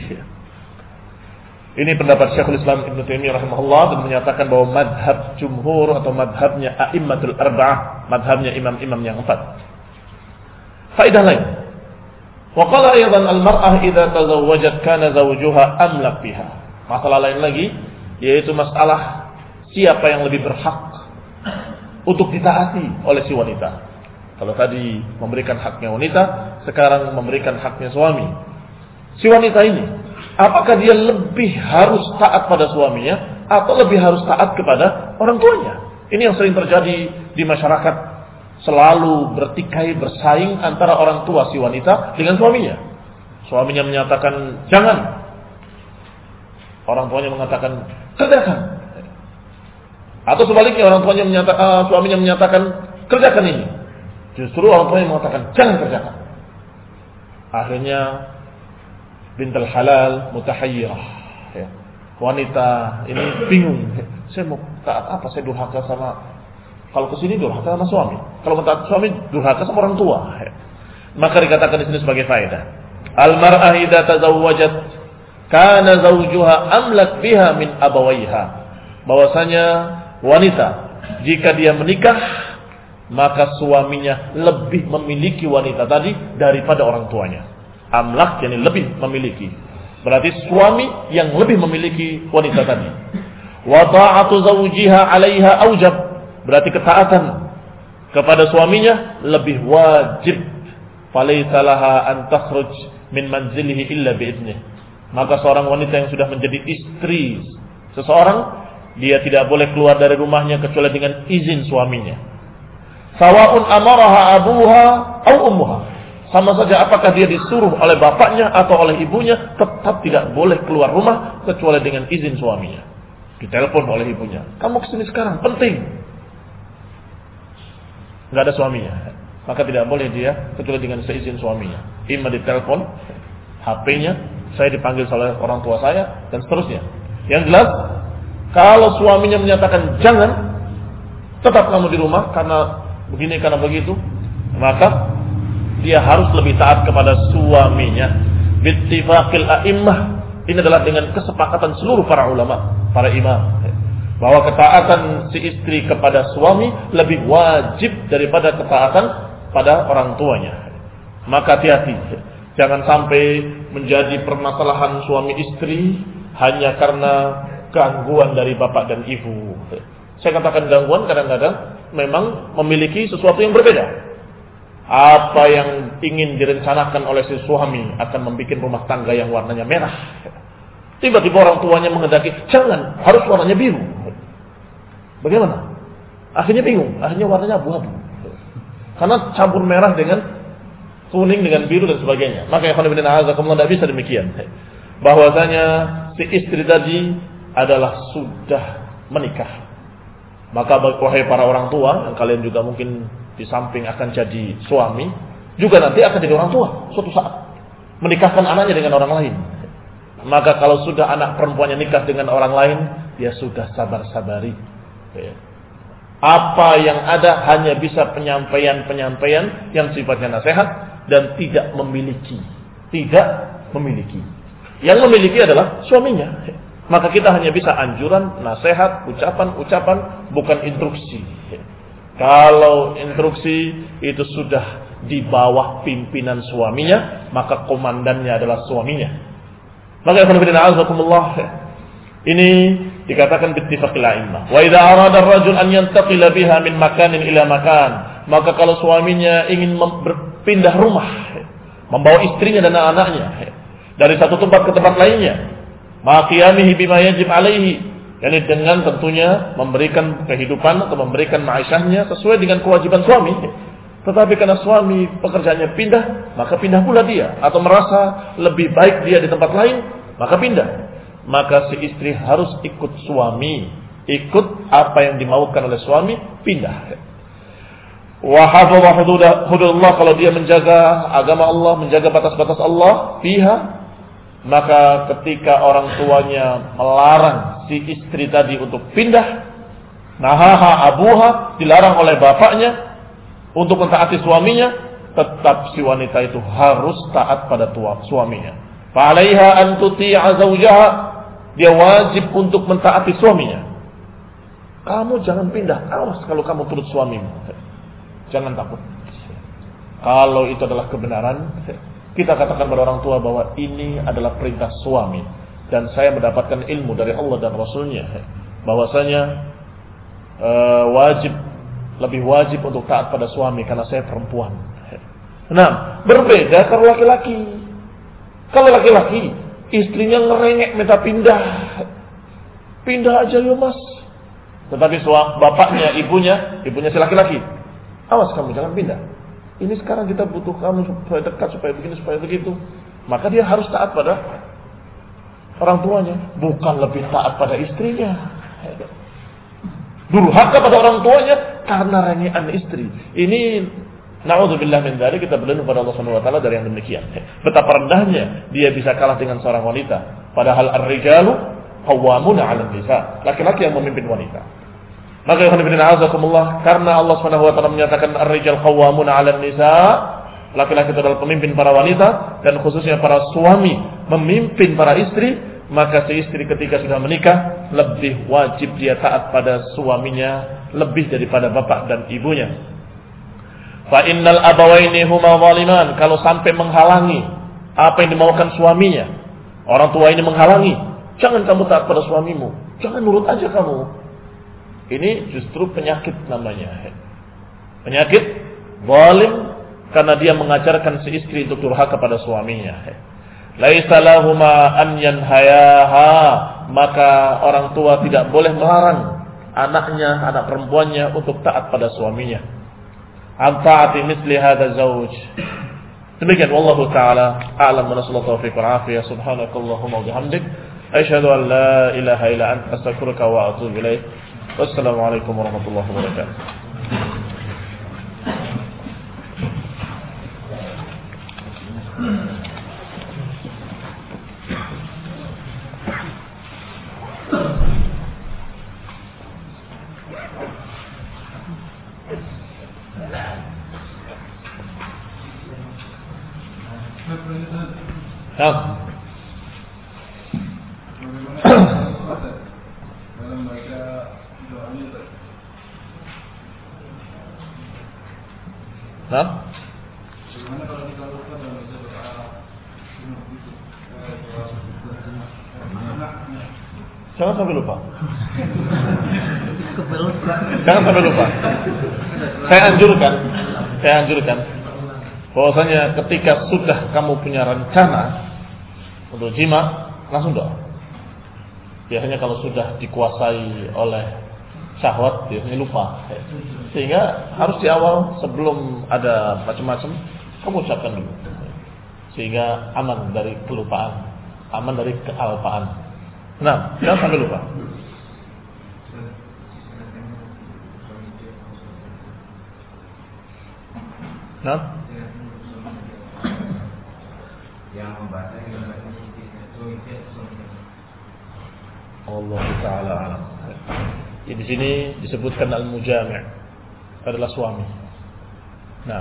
Ini pendapat Syekhul Islam Ibnu Taimiyah rahimahullah, dan menyatakan bahwa madhab jumhur atau madhabnya a'immatul arba'ah, madhabnya imam-imam yang empat. Faedah lain. Wa qala aydan al-mar'ah idza tazawwajat kana zawjuha amlak biha. Masalah lain lagi, yaitu masalah siapa yang lebih berhak untuk ditaati oleh si wanita. Kalau tadi memberikan haknya wanita, sekarang memberikan haknya suami. Si wanita ini, apakah dia lebih harus taat pada suaminya atau lebih harus taat kepada orang tuanya? Ini yang sering terjadi di masyarakat, selalu bertikai bersaing antara orang tua si wanita dengan suaminya. Suaminya menyatakan jangan, orang tuanya mengatakan kerjakan. Atau sebaliknya, orang tuanya menyatakan, uh, suaminya menyatakan kerjakan ini, justru orang tuanya mengatakan jangan kerjakan. Akhirnya bintul halal mutahayyirah, ya. Wanita ini bingung, saya mau taat apa? Saya durhaka sama, kalau kesini durhaka sama suami, kalau taat suami durhaka sama orang tua, ya. Maka dikatakan di sini sebagai faedah, al mar'ah idza tazawwajat kana zawjuha amlak biha min abawaiha, bahwasanya wanita jika dia menikah, maka suaminya lebih memiliki wanita tadi daripada orang tuanya. Amlak yakni lebih memiliki, berarti suami yang lebih memiliki wanita tadi. Wa ta'atu zawjiha 'alaiha aujab, berarti ketaatan kepada suaminya lebih wajib. Falaisa laha an takhruj min manzilihi illa bi'idnih, maka seorang wanita yang sudah menjadi istri seseorang, dia tidak boleh keluar dari rumahnya kecuali dengan izin suaminya. Sawa'un amaraha abuha au ummuha, sama saja apakah dia disuruh oleh bapaknya atau oleh ibunya, tetap tidak boleh keluar rumah kecuali dengan izin suaminya. Ditelepon oleh ibunya, kamu kesini sekarang, penting. Enggak ada suaminya, maka tidak boleh dia kecuali dengan seizin suaminya. Ima ditelepon, H P-nya, saya dipanggil oleh orang tua saya, dan seterusnya. Yang jelas, kalau suaminya menyatakan jangan, tetap kamu di rumah karena begini karena begitu, maka dia harus lebih taat kepada suaminya. Bittifaqil a'immah, ini adalah dengan kesepakatan seluruh para ulama, para imam, bahwa ketaatan si istri kepada suami lebih wajib daripada ketaatan pada orang tuanya. Maka hati-hati, jangan sampai menjadi permasalahan suami istri hanya karena gangguan dari bapak dan ibu. Saya katakan gangguan kadang-kadang memang memiliki sesuatu yang berbeda. Apa yang ingin direncanakan oleh si suami akan membuat rumah tangga yang warnanya merah. Tiba-tiba orang tuanya menghendaki, jangan, harus warnanya biru. Bagaimana? Akhirnya bingung, akhirnya warnanya abu-abu. Karena campur merah dengan kuning dengan biru dan sebagainya. Maka ikhwan fillah tidak bisa demikian. Bahwasanya si istri tadi adalah sudah menikah. Maka wahai para orang tua, yang kalian juga mungkin di samping akan jadi suami, juga nanti akan jadi orang tua suatu saat, menikahkan anaknya dengan orang lain. Maka kalau sudah anak perempuannya nikah dengan orang lain, ya sudah sabar-sabari. Apa yang ada hanya bisa penyampaian-penyampaian yang sifatnya nasihat dan tidak memiliki. Tidak memiliki. Yang memiliki adalah suaminya. Maka kita hanya bisa anjuran, nasihat, ucapan-ucapan, bukan instruksi. Kalau instruksi itu sudah di bawah pimpinan suaminya, maka komandannya adalah suaminya. Maka ini dikatakan bittifaqil a'immah. Wa idza arada ar-rajul an yantaqila biha min makanin ila makan, maka kalau suaminya ingin berpindah rumah, membawa istrinya dan anak-anaknya dari satu tempat ke tempat lainnya, ma qiyamihi bima yajib alaihi, yakni dengan tentunya memberikan kehidupan atau memberikan ma'isyahnya sesuai dengan kewajiban suami. Tetapi karena suami pekerjaannya pindah, maka pindah pula dia, atau merasa lebih baik dia di tempat lain, maka pindah. Maka si istri harus ikut suami, ikut apa yang dimaukan oleh suami, pindah. Wa hafadha hududullah, kalau dia menjaga agama Allah, menjaga batas-batas Allah, fiha, maka ketika orang tuanya melarang si istri tadi untuk pindah, nahaha abuha, dilarang oleh bapaknya untuk mentaati suaminya, tetap si wanita itu harus taat pada tua suaminya. Fa 'alaiha an tuti'a zawjaha, dia wajib untuk mentaati suaminya. Kamu jangan pindah, awas kalau kamu turut suamimu. Jangan takut. Kalau itu adalah kebenaran, kita katakan pada orang tua bahwa ini adalah perintah suami, dan saya mendapatkan ilmu dari Allah dan Rasulnya bahwasanya uh, wajib lebih wajib untuk taat pada suami karena saya perempuan. Nah, berbeda kalau laki-laki. Kalau laki-laki, istrinya ngerengek minta pindah. Pindah aja yuk mas. Tetapi suami, bapaknya, ibunya, ibunya si laki-laki, awas kamu jangan pindah. Ini sekarang kita butuh kamu supaya dekat, supaya begini, supaya begitu. Maka dia harus taat pada orang tuanya, bukan lebih taat pada istrinya. Durhaka pada orang tuanya karena rengean istri. Ini naudzubillah min dzalik, kita berlindung pada Allah Subhanahu wa taala dari yang demikian. Betapa rendahnya dia bisa kalah dengan seorang wanita. Padahal ar-rijalu qawwamuna 'alan nisa. Laki-laki yang memimpin wanita. Maka ya azakumullah, karena Allah Subhanahu wa taala menyatakan ar-rijal qawwamuna 'alan nisa, laki-laki itu adalah pemimpin para wanita dan khususnya para suami memimpin para istri. Maka si istri ketika sudah menikah lebih wajib dia taat pada suaminya lebih daripada bapak dan ibunya. Fa innal abawaini huma zaliman, kalau sampai menghalangi apa yang dimaukan suaminya, orang tua ini menghalangi, jangan kamu taat pada suamimu, jangan nurut aja kamu. Ini justru penyakit namanya. Penyakit zalim karena dia mengajarkan si istri untuk durhaka pada suaminya. Laisa lahuma an yanhayaha, maka orang tua tidak boleh melarang anaknya, anak perempuannya untuk taat pada suaminya. An ta'ati misli hadza zawj. Demikian wallahu taala a'lam wa nasallahu taufiq wal afiyah. Subhanakallahumma wa bihamdik asyhadu an la ilaha illa anta astaghfiruka wa atubu ilaik. Wassalamu alaikum warahmatullahi wabarakatuh. Nah, dalam baca doanya, nah, bagaimana kalau kita lupa dalam baca doa? Jangan sampai lupa. Jangan sampai lupa. Saya anjurkan, saya anjurkan bahwasanya ketika sudah kamu punya rencana untuk jima, langsung doa. Biasanya kalau sudah dikuasai oleh syahwat, biasanya lupa. Sehingga harus di awal sebelum ada macam-macam, kamu ucapkan dulu. Sehingga aman dari kelupaan, aman dari kealpaan. Nah, jangan sampai lupa. Nah, yang membaca Allah Taala alam. Ya, di sini disebutkan al-mujami' adalah suami. Nah,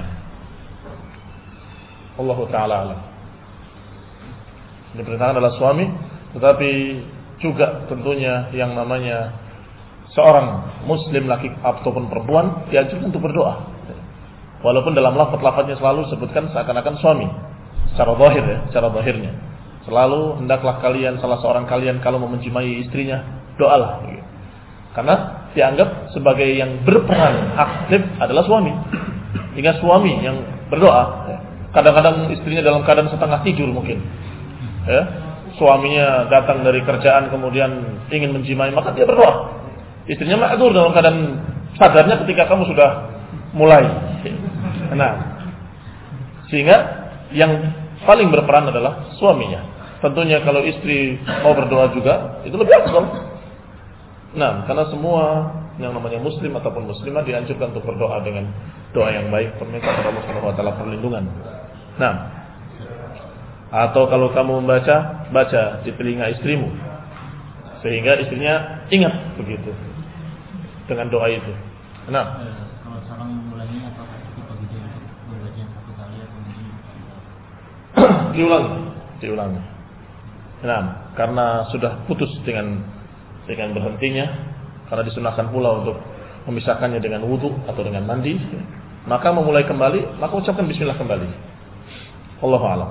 Allah Taala alam. Ini perintahkan adalah suami, tetapi juga tentunya yang namanya seorang muslim laki ataupun perempuan dianjurkan untuk berdoa. Walaupun dalam lafaz-lafaznya selalu sebutkan seakan-akan suami. Secara zahir ya, secara zahirnya. Selalu hendaklah kalian, salah seorang kalian kalau memenjimai istrinya, doalah. Karena dianggap sebagai yang berperan aktif adalah suami. Hingga suami yang berdoa. Kadang-kadang istrinya dalam keadaan setengah tidur mungkin. Ya, suaminya datang dari kerjaan kemudian ingin menjimai, maka dia berdoa. Istrinya ma'dzur dalam keadaan sadarnya ketika kamu sudah mulai. Nah, sehingga yang paling berperan adalah suaminya. Tentunya kalau istri mau berdoa juga itu lebih afdal. Nah, karena semua yang namanya muslim ataupun muslimah dianjurkan untuk berdoa dengan doa yang baik, meminta kepada Allah Subhanahu wa taala perlindungan. Nah, atau kalau kamu membaca, baca di telinga istrimu sehingga istrinya ingat begitu dengan doa itu. Nah, kalau seorang memulainya apakah cukup begitu untuk membaca satu kali atau mungkin diulangi, diulangi. Nah, karena sudah putus dengan dengan berhentinya, karena disunahkan pula untuk memisahkannya dengan wudu atau dengan mandi, maka memulai kembali, maka ucapkan bismillah kembali. Wallahu a'lam.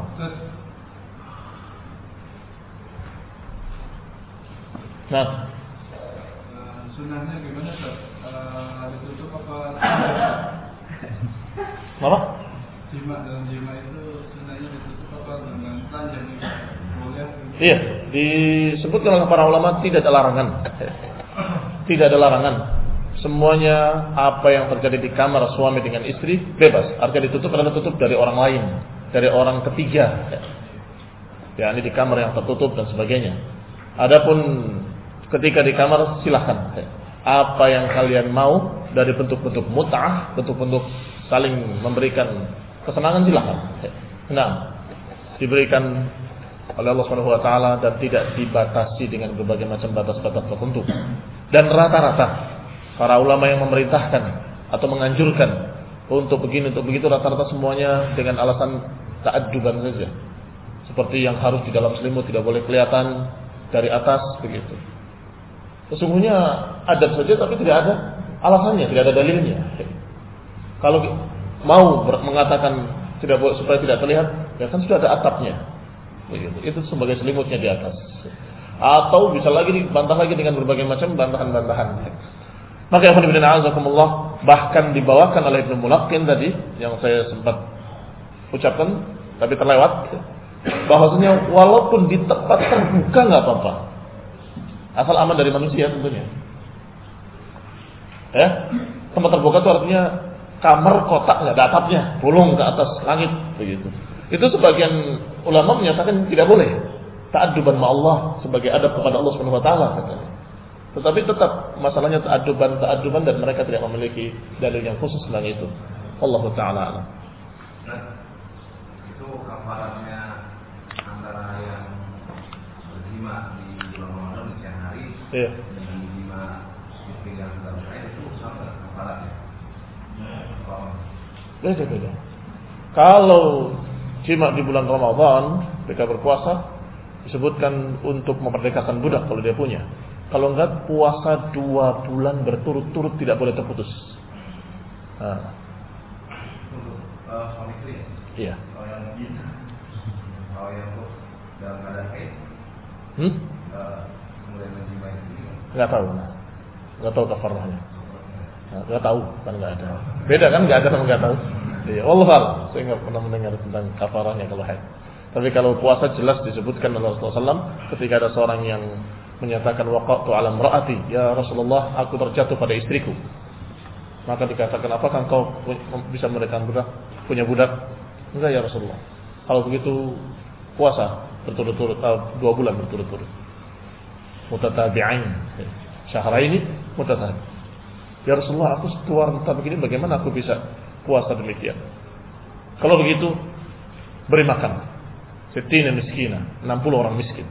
Nah, sunahnya gimana Ustaz? Uh, ditutup apa? apa? Jima dalam jima itu sunahnya ditutup apa dengan telanjang? Boleh? Iya, disebutkan oleh para ulama tidak ada larangan. Tidak ada larangan. Semuanya apa yang terjadi di kamar suami dengan istri bebas. Artinya ditutup adalah tutup dari orang lain, dari orang ketiga. Ya, ini di kamar yang tertutup dan sebagainya. Adapun ketika di kamar silahkan. Apa yang kalian mau dari bentuk-bentuk mut'ah, bentuk-bentuk saling memberikan kesenangan silahkan. Nah, diberikan oleh Allah Subhanahu wa taala dan tidak dibatasi dengan berbagai macam batas-batas tertentu. Dan rata-rata para ulama yang memerintahkan atau menganjurkan untuk begini untuk begitu rata-rata semuanya dengan alasan ta'adduban saja. Seperti yang harus di dalam selimut tidak boleh kelihatan dari atas begitu. Sesungguhnya adab saja tapi tidak ada alasannya, tidak ada dalilnya. Kalau mau mengatakan tidak boleh supaya tidak terlihat, ya kan sudah ada atapnya. Begitu. Itu sebagai selimutnya di atas. Atau bisa lagi dibantah lagi dengan berbagai macam bantahan-bantahan. Maka ya azakumullah, bahkan dibawakan oleh Ibnu Mulaqqin tadi yang saya sempat ucapkan tapi terlewat, bahwasanya walaupun di tempat terbuka enggak apa-apa. Asal aman dari manusia tentunya. Ya, tempat terbuka itu artinya kamar kotak enggak ada atapnya, bolong ke atas langit begitu. Itu sebagian ulama menyatakan tidak boleh. Ta'adduban ma Allah sebagai adab kepada Allah Subhanahu wa taala katanya. Tetapi tetap masalahnya ta'adduban ta'adduban dan mereka tidak memiliki dalil yang khusus tentang itu. Wallahu taala alam. Nah, itu kafaratnya antara yang berjima di bulan Ramadan di siang hari, Iya. dan berjima di pinggang dalam kain itu sama kafaratnya. Beda-beda. Kalau jima di bulan Ramadan ketika berpuasa disebutkan untuk memerdekakan budak kalau dia punya. Kalau enggak puasa dua bulan berturut-turut tidak boleh terputus. Nah. Untuk uh, suami istri ya? Iya. Kalau yang kalau yang dalam keadaan haid, Hmm? uh, kemudian menjima istri, Enggak tahu. Enggak tahu kafarahnya. Enggak tahu, kan enggak ada. Beda kan enggak ada sama enggak tahu. Iya, wallahu a'lam. Saya enggak pernah mendengar tentang kafarahnya kalau haid. Tapi kalau puasa jelas disebutkan oleh Rasulullah shallallahu alaihi wasallam ketika ada seorang yang menyatakan waqatu ala imraati, ya Rasulullah, aku terjatuh pada istriku. Maka dikatakan, apakah engkau bisa memberikan budak, punya budak? Enggak ya Rasulullah. Kalau begitu puasa berturut-turut dua bulan berturut-turut. Mutatabi'ain. Syahraini mutatabi'. Ya Rasulullah, aku keluar entah begini, bagaimana aku bisa puasa demikian? Kalau begitu beri makan. Sittina miskina, enam puluh orang miskin.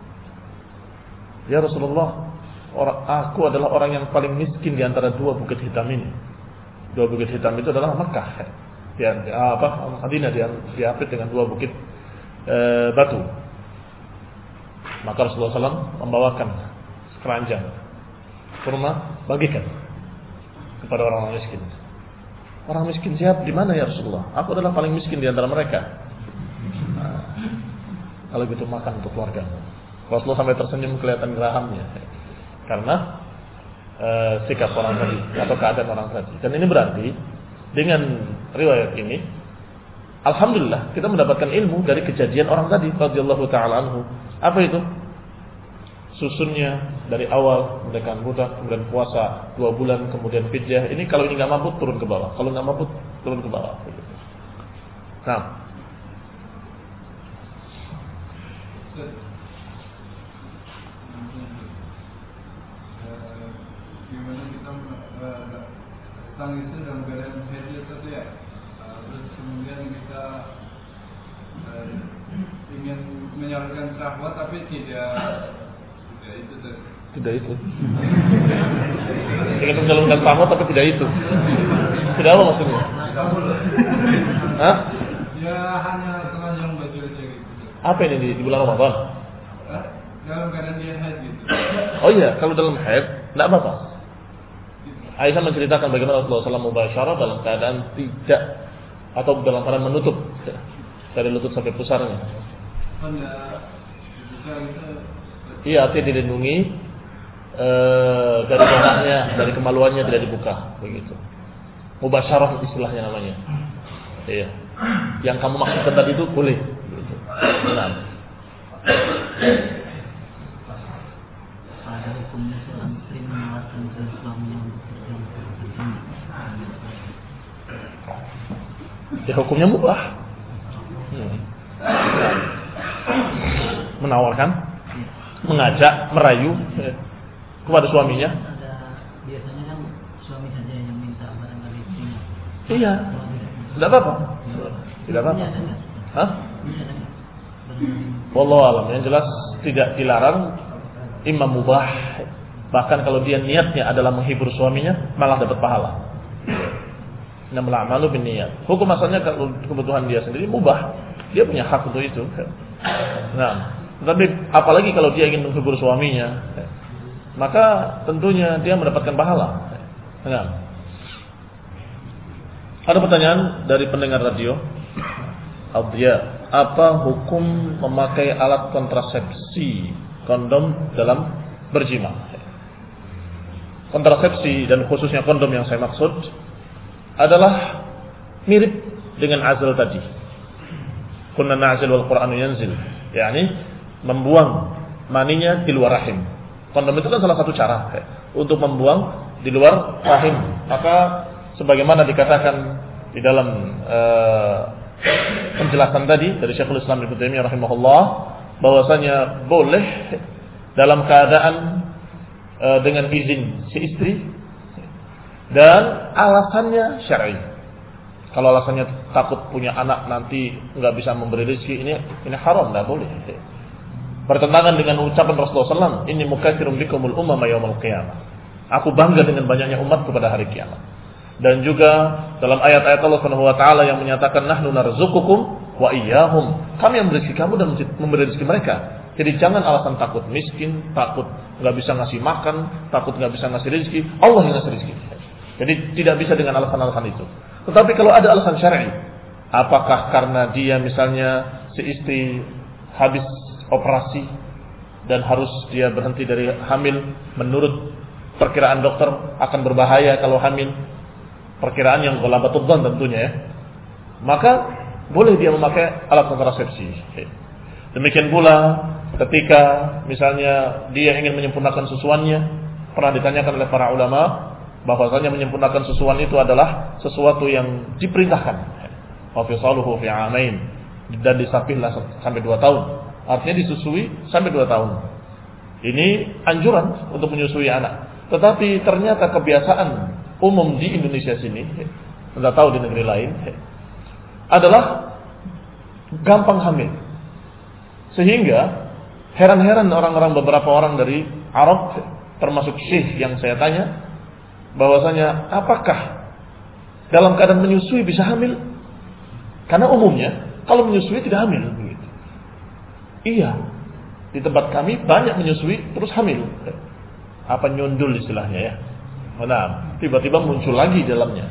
Ya Rasulullah, orang, aku adalah orang yang paling miskin di antara dua bukit hitam ini. Dua bukit hitam itu adalah Makkah. Ya, apa? Madinah dia diapit dengan dua bukit e, batu. Maka Rasulullah shallallahu alaihi wasallam membawakan sekeranjang kurma, bagikan kepada orang-orang miskin. Orang miskin siapa? Di mana ya Rasulullah? Aku adalah paling miskin di antara mereka. Nah, kalau gitu makan untuk keluarga. Rasulullah sampai tersenyum, kelihatan gerahamnya karena uh, sikap orang tadi atau keadaan orang tadi. Dan ini berarti dengan riwayat ini, alhamdulillah kita mendapatkan ilmu dari kejadian orang tadi radhiyallahu taala anhu. Apa itu? Susunnya dari awal mereka budak, kemudian puasa dua bulan, kemudian fidyah. Ini kalau ini nggak mampu turun ke bawah, kalau nggak mampu turun ke bawah. Nah, gimana kita tangis itu dalam keadaan haid itu ya, terus kemudian kita ingin menyalurkan syahwat tapi tidak tidak itu tadi. Tidak itu. Ingin menjalankan syahwat tapi tidak itu. Tidak apa maksudnya? Hah? Ya hanya telanjang baju aja gitu. Apa ini di, di bulan Ramadan? Dalam keadaan dia haid gitu. Oh iya, kalau dalam haid tidak apa-apa. Aisyah menceritakan bagaimana Rasulullah shallallahu alaihi wasallam mubasyarah dalam keadaan tidak atau dalam keadaan menutup dari lutut sampai pusarnya. Iya, artinya dilindungi e, dari donaknya, dari kemaluannya tidak dibuka, begitu. Mubasyarah istilahnya namanya. Iya. Yang kamu maksudkan tadi itu boleh. Begitu. Benar. Ada hukumnya seorang istri menawarkan ke suaminya untuk berjam Ya hukumnya mubah. Hmm. Menawarkan, mengajak, merayu eh, kepada suaminya. Ada biasanya kan suami saja yang minta barangkali istrinya. Iya. Tidak apa-apa. Tidak apa-apa. Hah? Wallahu alam. Yang jelas tidak dilarang, imam mubah. Bahkan kalau dia niatnya adalah menghibur suaminya, malah dapat pahala. Innamal a'malu binniyat. Hukum asalnya kalau kebutuhan dia sendiri mubah, dia punya hak untuk itu. Nah, tapi apalagi kalau dia ingin menghibur suaminya, maka tentunya dia mendapatkan pahala. Nah, ada pertanyaan dari pendengar radio. Abdia, apa hukum memakai alat kontrasepsi kondom dalam berjima? Kontrasepsi dan khususnya kondom yang saya maksud adalah mirip dengan azal tadi. Kunna na'zil wal Qur'anu yanzil, yakni membuang maninya di luar rahim. Kondom itu kan salah satu cara untuk membuang di luar rahim. Maka sebagaimana dikatakan di dalam uh, penjelasan tadi dari Syekhul Islam Ibnu Taimiyah rahimahullah, bahwasanya boleh dalam keadaan uh, dengan izin si istri dan alasannya syar'i. Kalau alasannya takut punya anak nanti nggak bisa memberi rezeki, ini ini haram, nggak boleh. Bertentangan dengan ucapan Rasulullah shallallahu alaihi wasallam, inni mukatsirun bikumul umama yaumil qiyamah. Aku bangga dengan banyaknya umat pada hari kiamat. Dan juga dalam ayat-ayat Allah Subhanahu wa taala yang menyatakan nahnu narzuqukum wa iyyahum. Kami yang memberi rezeki kamu dan memberi rezeki mereka. Jadi jangan alasan takut miskin, takut nggak bisa ngasih makan, takut nggak bisa ngasih rezeki, Allah yang ngasih rezeki. Jadi tidak bisa dengan alasan-alasan itu. Tetapi kalau ada alasan syar'i, apakah karena dia misalnya si istri habis operasi dan harus dia berhenti dari hamil, menurut perkiraan dokter akan berbahaya kalau hamil, perkiraan yang ghalabatud dzan tentunya ya, maka boleh dia memakai alat kontrasepsi. Demikian pula ketika misalnya dia ingin menyempurnakan susuannya, pernah ditanyakan oleh para ulama bahwasanya menyempurnakan susuan itu adalah sesuatu yang diperintahkan. Wa fisaluhu fi amain, dan disapihlah sampai dua tahun. Artinya disusui sampai dua tahun. Ini anjuran untuk menyusui anak. Tetapi ternyata kebiasaan umum di Indonesia sini, tidak tahu di negeri lain, adalah gampang hamil. Sehingga heran-heran orang-orang, beberapa orang dari Arab, termasuk syekh yang saya tanya, bahwasanya apakah dalam keadaan menyusui bisa hamil? Karena umumnya kalau menyusui tidak hamil. Begitu. Iya, Di tempat kami banyak menyusui terus hamil. Apa nyundul istilahnya ya. Nah, tiba-tiba muncul lagi dalamnya.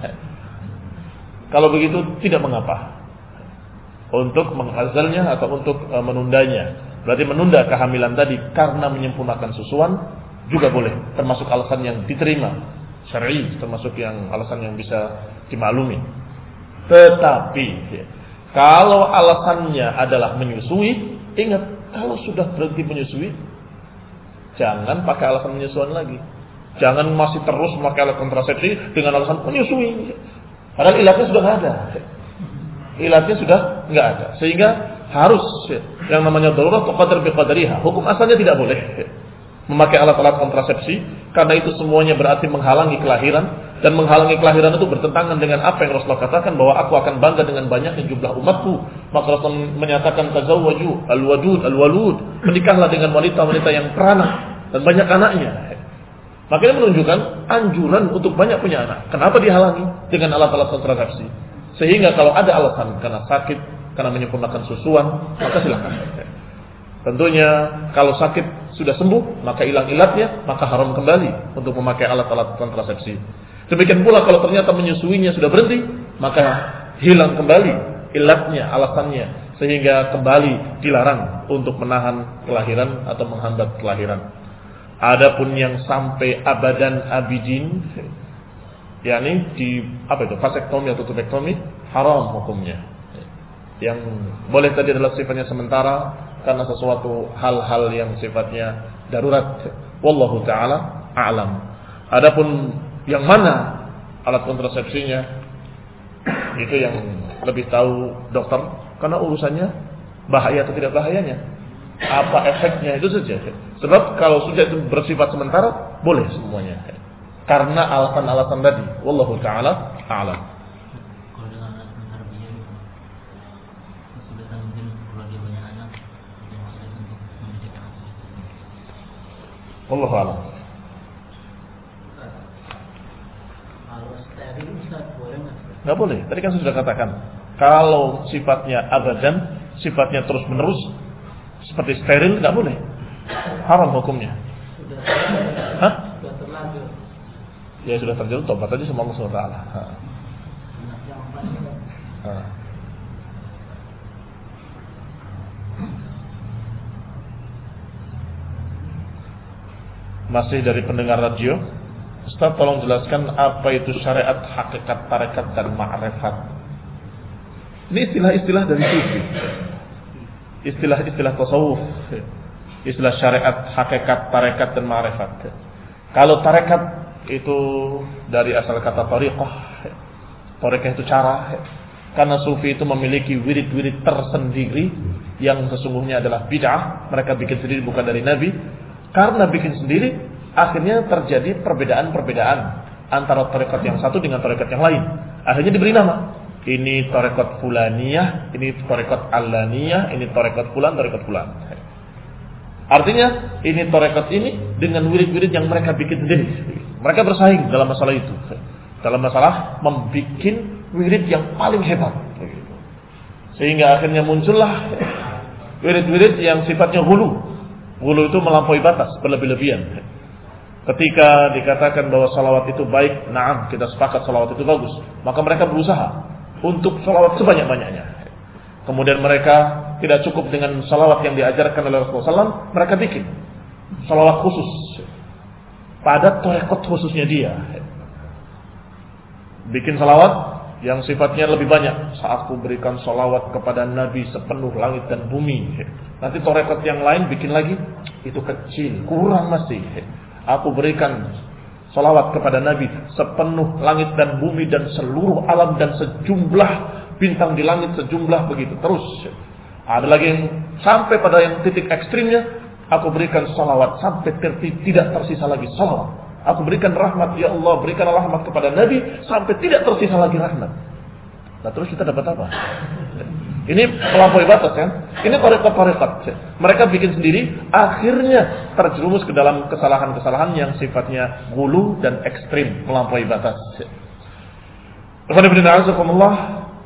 Kalau begitu tidak mengapa untuk menghazalnya atau untuk menundanya. Berarti menunda kehamilan tadi karena menyempurnakan susuan juga boleh, termasuk alasan yang diterima syar'i, termasuk yang alasan yang bisa dimaklumi. Tetapi kalau alasannya adalah menyusui, ingat kalau sudah berhenti menyusui, jangan pakai alasan menyusuan lagi. Jangan masih terus memakai alat kontrasepsi dengan alasan menyusui. Padahal ilatnya sudah nggak ada. Ilatnya sudah nggak ada. Sehingga harus yang namanya darurat tuqadar biqadariha. Hukum asalnya tidak boleh memakai alat-alat kontrasepsi karena itu semuanya berarti menghalangi kelahiran, dan menghalangi kelahiran itu bertentangan dengan apa yang Rasulullah katakan bahwa aku akan bangga dengan banyaknya jumlah umatku. Maka Rasulullah menyatakan tazawwaju al-wadud al-walud, menikahlah dengan wanita-wanita yang beranak dan banyak anaknya. Maka ini menunjukkan anjuran untuk banyak punya anak. Kenapa dihalangi dengan alat-alat kontrasepsi? Sehingga kalau ada alasan karena sakit, karena menyempurnakan susuan, maka silakan. Tentunya kalau sakit sudah sembuh, maka hilang ilatnya, maka haram kembali untuk memakai alat-alat kontrasepsi. Demikian pula kalau ternyata menyusuinya sudah berhenti, maka hilang kembali ilatnya, alasannya, sehingga kembali dilarang untuk menahan kelahiran atau menghambat kelahiran. Adapun yang sampai abadan abidin, yakni di apa itu vasektomi atau tubektomi, haram hukumnya. Yang boleh tadi adalah sifatnya sementara karena sesuatu hal-hal yang sifatnya darurat. Wallahu taala a'lam. Adapun yang mana alat kontrasepsinya, itu yang lebih tahu dokter, karena urusannya bahaya atau tidak bahayanya, apa efeknya itu saja. Sebab kalau sudah itu bersifat sementara, boleh semuanya karena alasan-alasan tadi. Wallahu taala a'lam. Kalau dengan anak sebentar biaya kesulitan mungkin keluarga banyak anak, itu maksudnya untuk mendidik anak. Wallahu a'lam. Kalau steril Ustaz boleh nggak? Nggak boleh. Tadi kan sudah katakan, kalau sifatnya abadan, sifatnya terus menerus, seperti steril, nggak boleh. Haram hukumnya. Sudah. Hah? Sudah terlanjur. Ya sudah terjadi, tobat aja sama Allah subhanahu wa taala. Masih dari pendengar radio, Ustaz tolong jelaskan apa itu syariat, hakikat, tarekat dan ma'rifat. Ini istilah-istilah dari sufi. Istilah-istilah tasawuf. Istilah syariat, hakikat, tarekat dan ma'rifat. Kalau tarekat itu dari asal kata tariqah. Tariqah itu cara. Karena sufi itu memiliki wirid-wirid tersendiri yang sesungguhnya adalah bid'ah. Mereka bikin sendiri bukan dari Nabi. Karena bikin sendiri, akhirnya terjadi perbedaan-perbedaan antara tariqat yang satu dengan tariqat yang lain. Akhirnya diberi nama. Ini tariqat fulaniyah, ini tariqat alaniyah, ini tariqat fulan, tariqat fulan. Artinya ini tariqat ini dengan wirid-wirid yang mereka bikin sendiri. Mereka bersaing dalam masalah itu. Dalam masalah membuat wirid yang paling hebat. Sehingga akhirnya muncullah wirid-wirid yang sifatnya hulu. Hulu itu melampaui batas, berlebih-lebihan. Ketika dikatakan bahwa salawat itu baik, na'am, kita sepakat salawat itu bagus. Maka mereka berusaha untuk salawat sebanyak-banyaknya. Kemudian mereka tidak cukup dengan salawat yang diajarkan oleh Rasulullah shallallahu alaihi wasallam, mereka bikin salawat khusus pada tarekat khususnya dia. Bikin salawat yang sifatnya lebih banyak. Saat ku berikan salawat kepada Nabi sepenuh langit dan bumi. Nanti tarekat yang lain bikin lagi, itu kecil, kurang masih. Aku berikan salawat kepada Nabi sepenuh langit dan bumi dan seluruh alam dan sejumlah bintang di langit, sejumlah begitu terus. Ada lagi yang sampai pada yang titik ekstrimnya, aku berikan salawat sampai terti, tidak tersisa lagi salawat. Aku berikan rahmat, ya Allah, berikan rahmat kepada Nabi sampai tidak tersisa lagi rahmat. Nah terus kita dapat apa? Ini melampaui batas kan? Ini tarekat-tarekat. Mereka bikin sendiri, akhirnya terjerumus ke dalam kesalahan-kesalahan yang sifatnya gulu dan ekstrim, melampaui batas.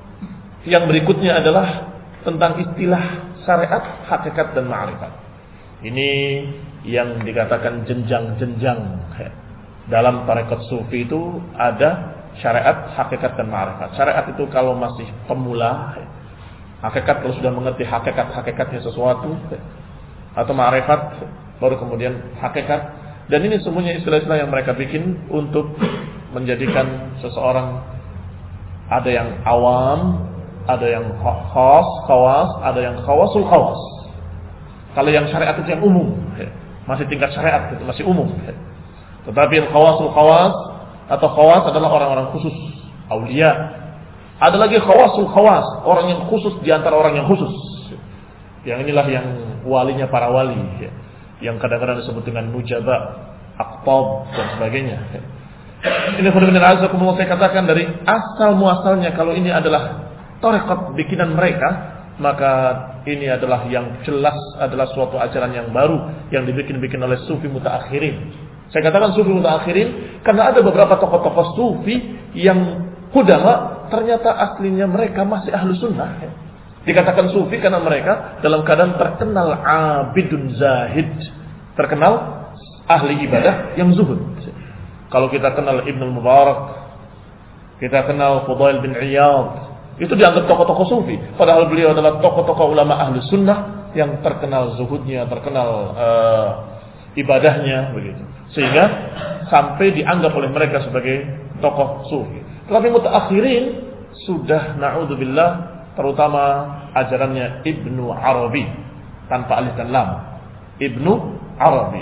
Yang berikutnya adalah tentang istilah syariat, hakikat dan ma'rifat. Ini yang dikatakan jenjang-jenjang. Dalam tarekat sufi itu ada syariat, hakikat, dan ma'rifat. Syariat itu kalau masih pemula, hakikat kalau sudah mengerti hakikat-hakikatnya sesuatu, atau ma'rifat baru kemudian hakikat. Dan ini semuanya istilah-istilah yang mereka bikin untuk menjadikan seseorang, ada yang awam, ada yang khas, khawas, ada yang khawasul khawas. Kalau yang syariat itu yang umum, masih tingkat syariat itu masih umum. Tetapi yang khawasul khawas atau khawas adalah orang-orang khusus, aulia. Ada lagi khawasul khawas, orang yang khusus di antara orang yang khusus. Yang inilah yang walinya para wali, yang kadang-kadang disebut dengan nujaba, aqtab, dan sebagainya. Ini benar-benar azakumullah, saya katakan dari asal muasalnya, kalau ini adalah tarekat bikinan mereka, maka ini adalah yang jelas adalah suatu ajaran yang baru yang dibikin-bikin oleh sufi mutaakhirin. Saya katakan sufi mutaakhirin karena ada beberapa tokoh-tokoh sufi yang hudama ternyata aslinya mereka masih ahlu sunnah. Dikatakan sufi karena mereka dalam keadaan terkenal abidun zahid, terkenal ahli ibadah yang zuhud. Kalau kita kenal Ibnu Mubarak, kita kenal Fudail bin Iyad, itu dianggap tokoh-tokoh sufi. Padahal beliau adalah tokoh-tokoh ulama ahlu sunnah yang terkenal zuhudnya, terkenal uh, ibadahnya, begitu. Sehingga sampai dianggap oleh mereka sebagai tokoh sufi. Tapi mutaakhirin sudah na'udzubillah, terutama ajarannya Ibnu Arabi tanpa alif dan lam. Ibnu Arabi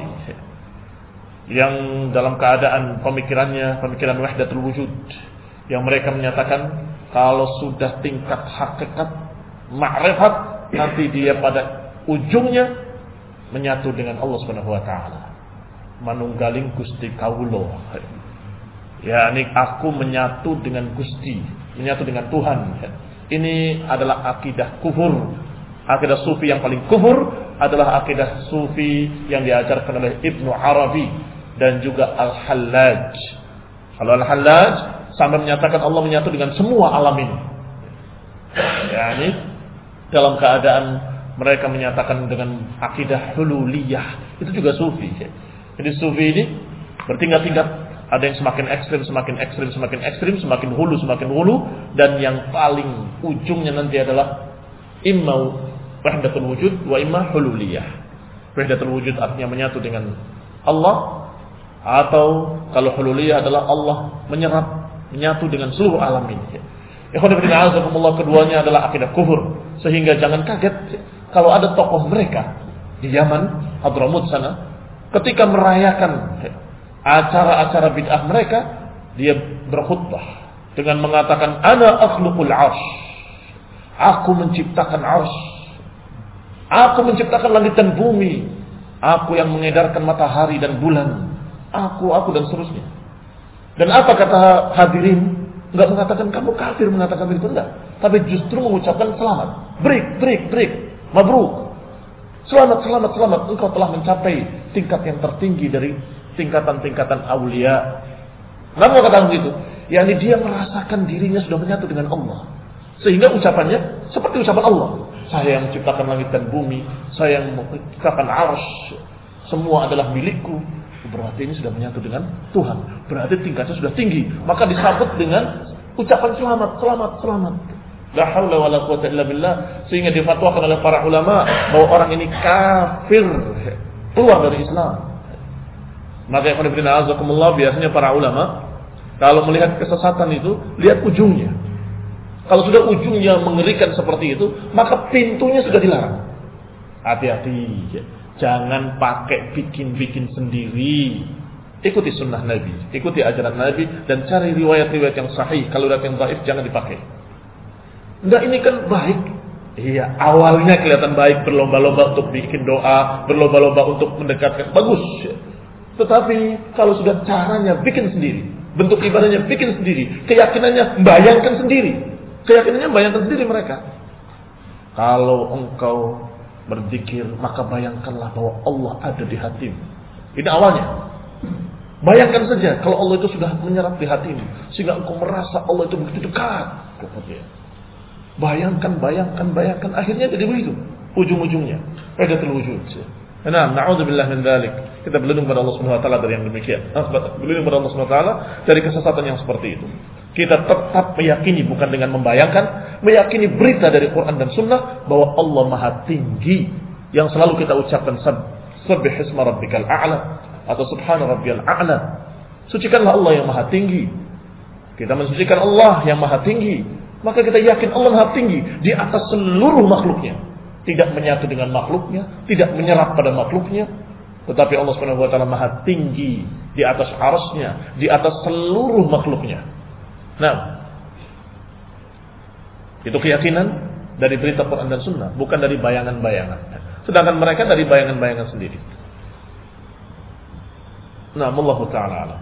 yang dalam keadaan pemikirannya pemikiran wahdatul wujud, yang mereka menyatakan kalau sudah tingkat hakikat ma'rifat, nanti dia pada ujungnya menyatu dengan Allah Subhanahu wa taala. Manunggaling Gusti kawula. yakni aku menyatu dengan Gusti, menyatu dengan Tuhan. Ini adalah akidah kufur. Akidah sufi yang paling kufur adalah akidah sufi yang diajarkan oleh Ibnu Arabi dan juga Al-Hallaj. Kalau Al-Hallaj sampai menyatakan Allah menyatu dengan semua alam ini. yakni dalam keadaan mereka menyatakan dengan akidah hululiyah, itu juga sufi. Jadi sufi ini bertingkat-tingkat. Ada yang semakin ekstrim, semakin ekstrim, semakin ekstrim, semakin hulu, semakin hulu, dan yang paling ujungnya nanti adalah imma wahdatul wujud wa imma hululiyah. Wahdatul wujud artinya menyatu dengan Allah, atau kalau hululiyah adalah Allah menyerap, menyatu dengan seluruh alam ini. Ikhwan fillah, azakumullah, keduanya adalah akidah kufur. Sehingga jangan kaget kalau ada tokoh mereka di Yaman, Hadramut sana, ketika merayakan acara-acara bid'ah mereka, dia berkhutbah dengan mengatakan ana akhluqul arsy, aku menciptakan arsy, aku menciptakan langit dan bumi, aku yang mengedarkan matahari dan bulan, aku, aku dan seterusnya. Dan apa kata hadirin? Enggak mengatakan kamu kafir mengatakan begitu, enggak, tapi justru mengucapkan selamat, break, break, break, mabruk, selamat, selamat, selamat, engkau telah mencapai tingkat yang tertinggi dari tingkatan-tingkatan aulia. Kenapa kata begitu? yakni dia merasakan dirinya sudah menyatu dengan Allah, sehingga ucapannya seperti ucapan Allah. Saya yang menciptakan langit dan bumi, saya yang menciptakan arsy, semua adalah milikku. Berarti ini sudah menyatu dengan Tuhan, berarti tingkatnya sudah tinggi. Maka disambut dengan ucapan selamat, selamat, selamat. La haula wala quwwata illa billah. Sehingga difatwakan oleh para ulama bahwa orang ini kafir, keluar dari Islam. Maka ikhwan fillah azakumullah, biasanya para ulama kalau melihat kesesatan itu, lihat ujungnya. Kalau sudah ujungnya mengerikan seperti itu, maka pintunya sudah dilarang. Hati-hati, jangan pakai bikin-bikin sendiri. Ikuti sunnah Nabi, ikuti ajaran Nabi, dan cari riwayat-riwayat yang sahih. Kalau riwayat yang dhaif jangan dipakai. Enggak, ini kan baik. Iya, awalnya kelihatan baik, berlomba-lomba untuk bikin doa, berlomba-lomba untuk mendekatkan, bagus. Tetapi kalau sudah caranya bikin sendiri, bentuk ibadahnya bikin sendiri, keyakinannya bayangkan sendiri, keyakinannya bayangkan sendiri mereka. Kalau engkau berzikir, maka bayangkanlah bahwa Allah ada di hatimu. Ini awalnya. Bayangkan saja kalau Allah itu sudah menyerap di hatimu, sehingga engkau merasa Allah itu begitu dekat. Bayangkan, bayangkan, bayangkan, akhirnya jadi begitu ujung-ujungnya. Wahdatul wujud. Nah, na'udzubillah min dzalik. Kita berlindung pada Allah Subhanahu wa taala dari yang demikian. Berlindung pada Allah Subhanahu wa taala dari kesesatan yang seperti itu. Kita tetap meyakini, bukan dengan membayangkan, meyakini berita dari Quran dan Sunnah bahwa Allah Maha Tinggi, yang selalu kita ucapkan subbihisma rabbikal a'la atau subhana rabbiyal a'la. Sucikanlah Allah yang Maha Tinggi. Kita mensucikan Allah yang Maha Tinggi, maka kita yakin Allah Maha Tinggi di atas seluruh makhluknya. Tidak menyatu dengan makhluknya, tidak menyerap pada makhluknya, tetapi Allah Subhanahu wa taala Maha Tinggi di atas arsy-Nya, di atas seluruh makhluknya. Nah, itu keyakinan dari berita Quran dan Sunnah, bukan dari bayangan-bayangan. Sedangkan mereka dari bayangan-bayangan sendiri. Nah, Allah Ta'ala alam.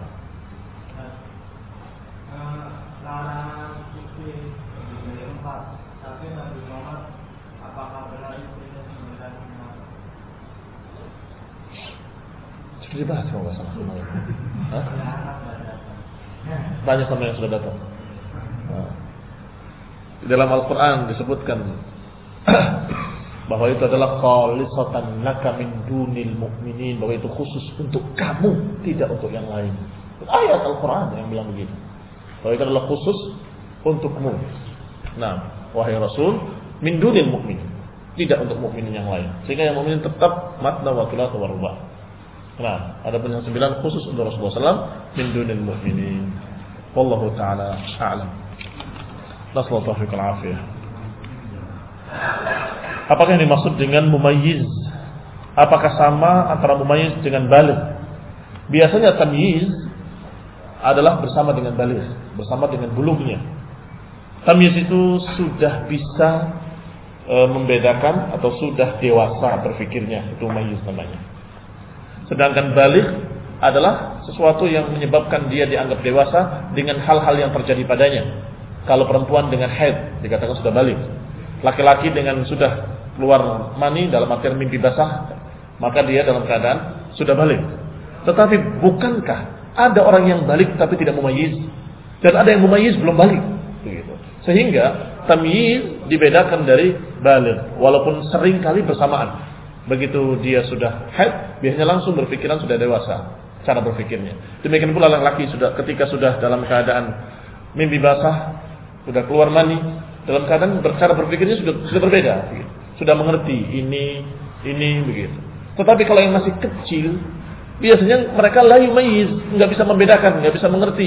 Sudah dibahas kalau nggak salah. Hah? Banyak sama yang sudah datang. Nah. Di dalam Al-Quran disebutkan bahwa itu adalah khalisatan laka min dunil mu'minin, bahwa itu khusus untuk kamu, tidak untuk yang lain. Ayat Al-Quran yang bilang begitu, bahwa itu adalah khusus untukmu. Nah, wahai Rasul, min dunil mu'minin, tidak untuk mukminin yang lain. Sehingga yang mukminin tetap matna wa thulatha wa ruba'. Nah, ada pun yang sembilan khusus untuk Rasulullah sallallahu alaihi wasallam min dunil mu'minin. Wallahu ta'ala a'lam. Nasallahu taufiq al-afiyah. Apakah yang dimaksud dengan mumayyiz? Apakah sama antara mumayyiz dengan baligh? Biasanya tamyiz adalah bersama dengan baligh, bersama dengan bulughnya. Tamyiz itu sudah bisa e, membedakan atau sudah dewasa berfikirnya, itu mumayyiz namanya. Sedangkan baligh adalah sesuatu yang menyebabkan dia dianggap dewasa dengan hal-hal yang terjadi padanya. Kalau perempuan dengan haid dikatakan sudah baligh. Laki-laki dengan sudah keluar mani dalam artian mimpi basah, maka dia dalam keadaan sudah baligh. Tetapi bukankah ada orang yang baligh tapi tidak mumayyiz, dan ada yang mumayyiz belum baligh? Begitu. Sehingga tamyiz dibedakan dari baligh, walaupun sering kali bersamaan. Begitu dia sudah haid, biasanya langsung berpikiran sudah dewasa cara berpikirnya. Demikian pula laki-laki sudah ketika sudah dalam keadaan mimpi basah, sudah keluar mani, dalam keadaan cara berpikirnya sudah sudah berbeda, begitu. Sudah mengerti ini ini begitu. Tetapi kalau yang masih kecil, biasanya mereka la yumayyiz, enggak bisa membedakan, enggak bisa mengerti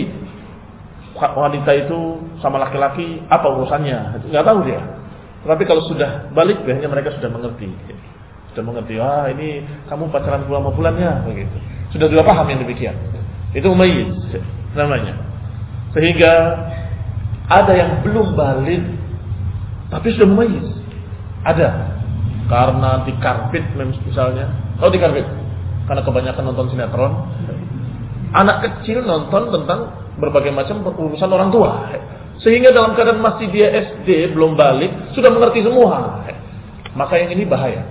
wanita itu sama laki-laki apa urusannya, enggak tahu dia. Tetapi kalau sudah balik, biasanya mereka sudah mengerti. Sudah mengerti, ah ini kamu pacaran selama bulannya, begitu. Sudah sudah paham yang demikian. Itu mumayyiz namanya. Sehingga ada yang belum balik tapi sudah mumayyiz. Ada. Karena dikarbit misalnya. Tahu dikarbit? Karena kebanyakan nonton sinetron. Anak kecil nonton tentang berbagai macam urusan orang tua. Sehingga dalam keadaan masih dia S D belum balik, sudah mengerti semua. Maka yang ini bahaya.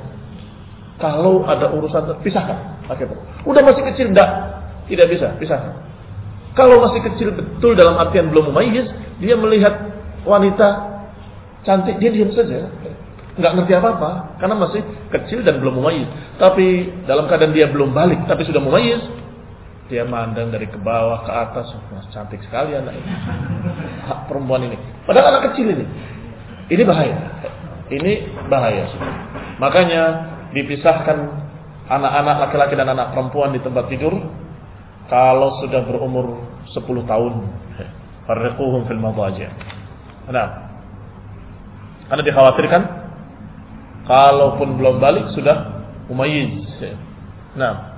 Kalau ada urusan pisahkan, udah masih kecil enggak, tidak bisa pisahkan. Kalau masih kecil betul dalam artian belum mumayyiz, dia melihat wanita cantik, dia diam saja, enggak ngerti apa-apa, karena masih kecil dan belum mumayyiz. Tapi dalam keadaan dia belum balik, tapi sudah mumayyiz, dia mandang dari ke bawah ke atas, mas cantik sekali anak ini, hak perempuan ini. Padahal anak kecil ini, ini bahaya, ini bahaya. Makanya dipisahkan anak-anak laki-laki dan anak perempuan di tempat tidur kalau sudah berumur sepuluh tahun. Farriquhum fil madaji'. Nah, karena dikhawatirkan kalaupun belum balik sudah mumayyiz. Nah,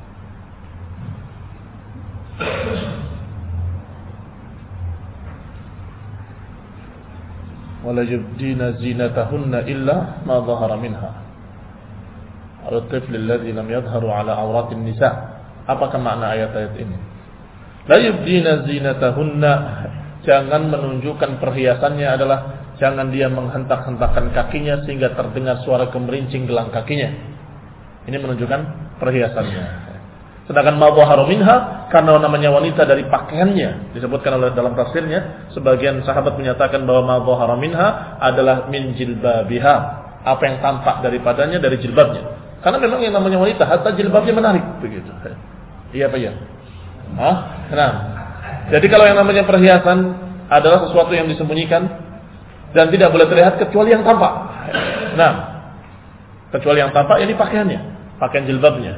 wala yubdina zinatahunna illa ma dhahara minha. Al-tifl alladhi lam yadhharu ala awratin nisa. Apakah makna ayat-ayat ini? La yubdina zinatahunna, jangan menunjukkan perhiasannya adalah jangan dia menghentak-hentakkan kakinya sehingga terdengar suara gemerincing gelang kakinya. Ini menunjukkan perhiasannya. Sedangkan ma dhahara minha, karena namanya wanita dari pakaiannya, disebutkan oleh dalam tafsirnya, sebagian sahabat menyatakan bahwa ma dhahara minha adalah min jilbabiha, apa yang tampak daripadanya dari jilbabnya. Karena memang yang namanya wanita hatta jilbabnya menarik begitu. Iya Pak ya? Hah? Nah. Jadi kalau yang namanya perhiasan adalah sesuatu yang disembunyikan dan tidak boleh terlihat kecuali yang tampak. Nah, kecuali yang tampak ini pakaiannya, pakaian jilbabnya.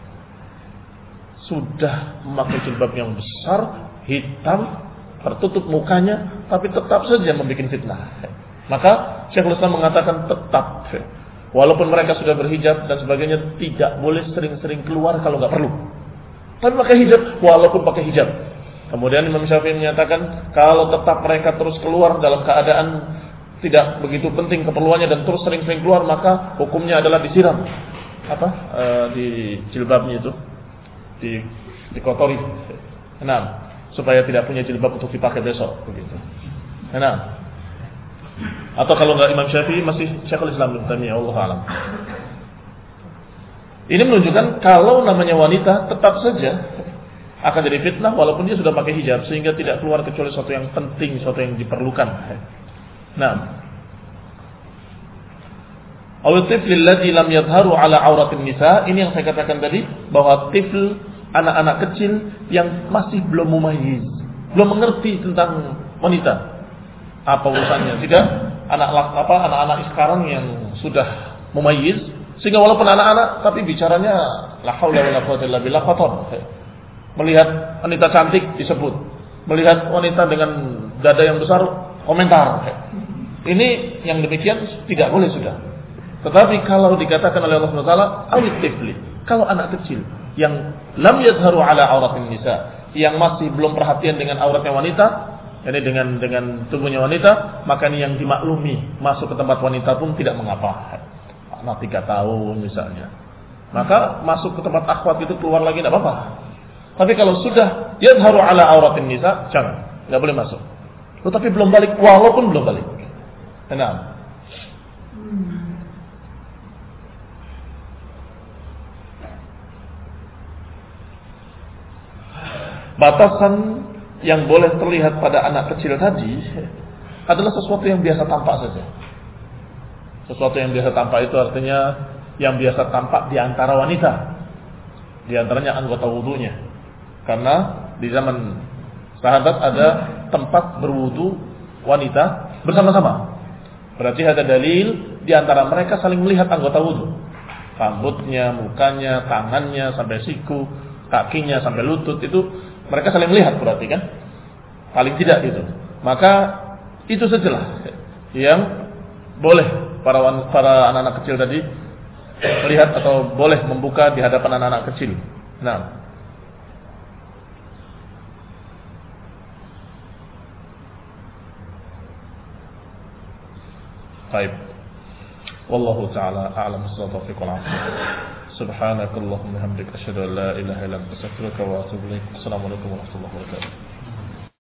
Sudah memakai jilbab yang besar, hitam, tertutup mukanya, tapi tetap saja membuat fitnah. Maka Syekhul Islam mengatakan tetap, walaupun mereka sudah berhijab dan sebagainya, tidak boleh sering-sering keluar kalau nggak perlu. Tapi pakai hijab, walaupun pakai hijab. Kemudian Imam Syafi'i menyatakan kalau tetap mereka terus keluar dalam keadaan tidak begitu penting keperluannya dan terus sering-sering keluar, maka hukumnya adalah disiram apa e, di jilbabnya itu, di dikotori. Enam, supaya tidak punya jilbab untuk dipakai besok begitu. Enam. Atau kalau enggak Imam Syafi'i masih Syekhul Islam Ibnu Taimiyah, Allahu a'lam. Ini menunjukkan kalau namanya wanita tetap saja akan jadi fitnah walaupun dia sudah pakai hijab, sehingga tidak keluar kecuali sesuatu yang penting, sesuatu yang diperlukan. Nah, awal tifl alladhi lam yadhharu ala auratin nisa, ini yang saya katakan tadi, bahwa tifl anak-anak kecil yang masih belum mumayyiz, belum mengerti tentang wanita. Apa urusannya? Jika anak apa anak-anak sekarang yang sudah mumayyiz, sehingga walaupun anak-anak tapi bicaranya la haula wala quwwata illa billah khatar. Melihat wanita cantik disebut, melihat wanita dengan dada yang besar komentar. Ini yang demikian tidak boleh sudah. Tetapi kalau dikatakan oleh Allah Subhanahu wa taala awit tifli, kalau anak kecil yang lam yadhharu ala auratin nisa, yang masih belum perhatian dengan auratnya wanita, ini dengan dengan tubuhnya wanita, maka ini yang dimaklumi, masuk ke tempat wanita pun tidak mengapa. Anak tiga tahun misalnya, maka masuk ke tempat akhwat itu keluar lagi tidak apa-apa. Tapi kalau sudah yadhharu ala auratin nisa, jangan, tidak boleh masuk. Tetapi belum balik, walaupun belum balik. Enam. Batasan yang boleh terlihat pada anak kecil tadi adalah sesuatu yang biasa tampak saja. Sesuatu yang biasa tampak itu artinya yang biasa tampak di antara wanita, di antaranya anggota wudunya. Karena di zaman sahabat ada tempat berwudu wanita bersama-sama. Berarti ada dalil di antara mereka saling melihat anggota wudu. Rambutnya, mukanya, tangannya sampai siku, kakinya sampai lutut, itu mereka saling melihat berarti kan? Paling tidak itu. Maka itu sajalah yang boleh para para anak-anak kecil tadi melihat atau boleh membuka di hadapan anak-anak kecil. Nah, baik. Wallahu ta'ala a'lam bis-shawab wal 'afiyah. Subhanakallahumma wa bihamdika asyhadu an la ilaha illa anta astaghfiruka wa atubu ilaik. Assalamualaikum warahmatullahi wabarakatuh.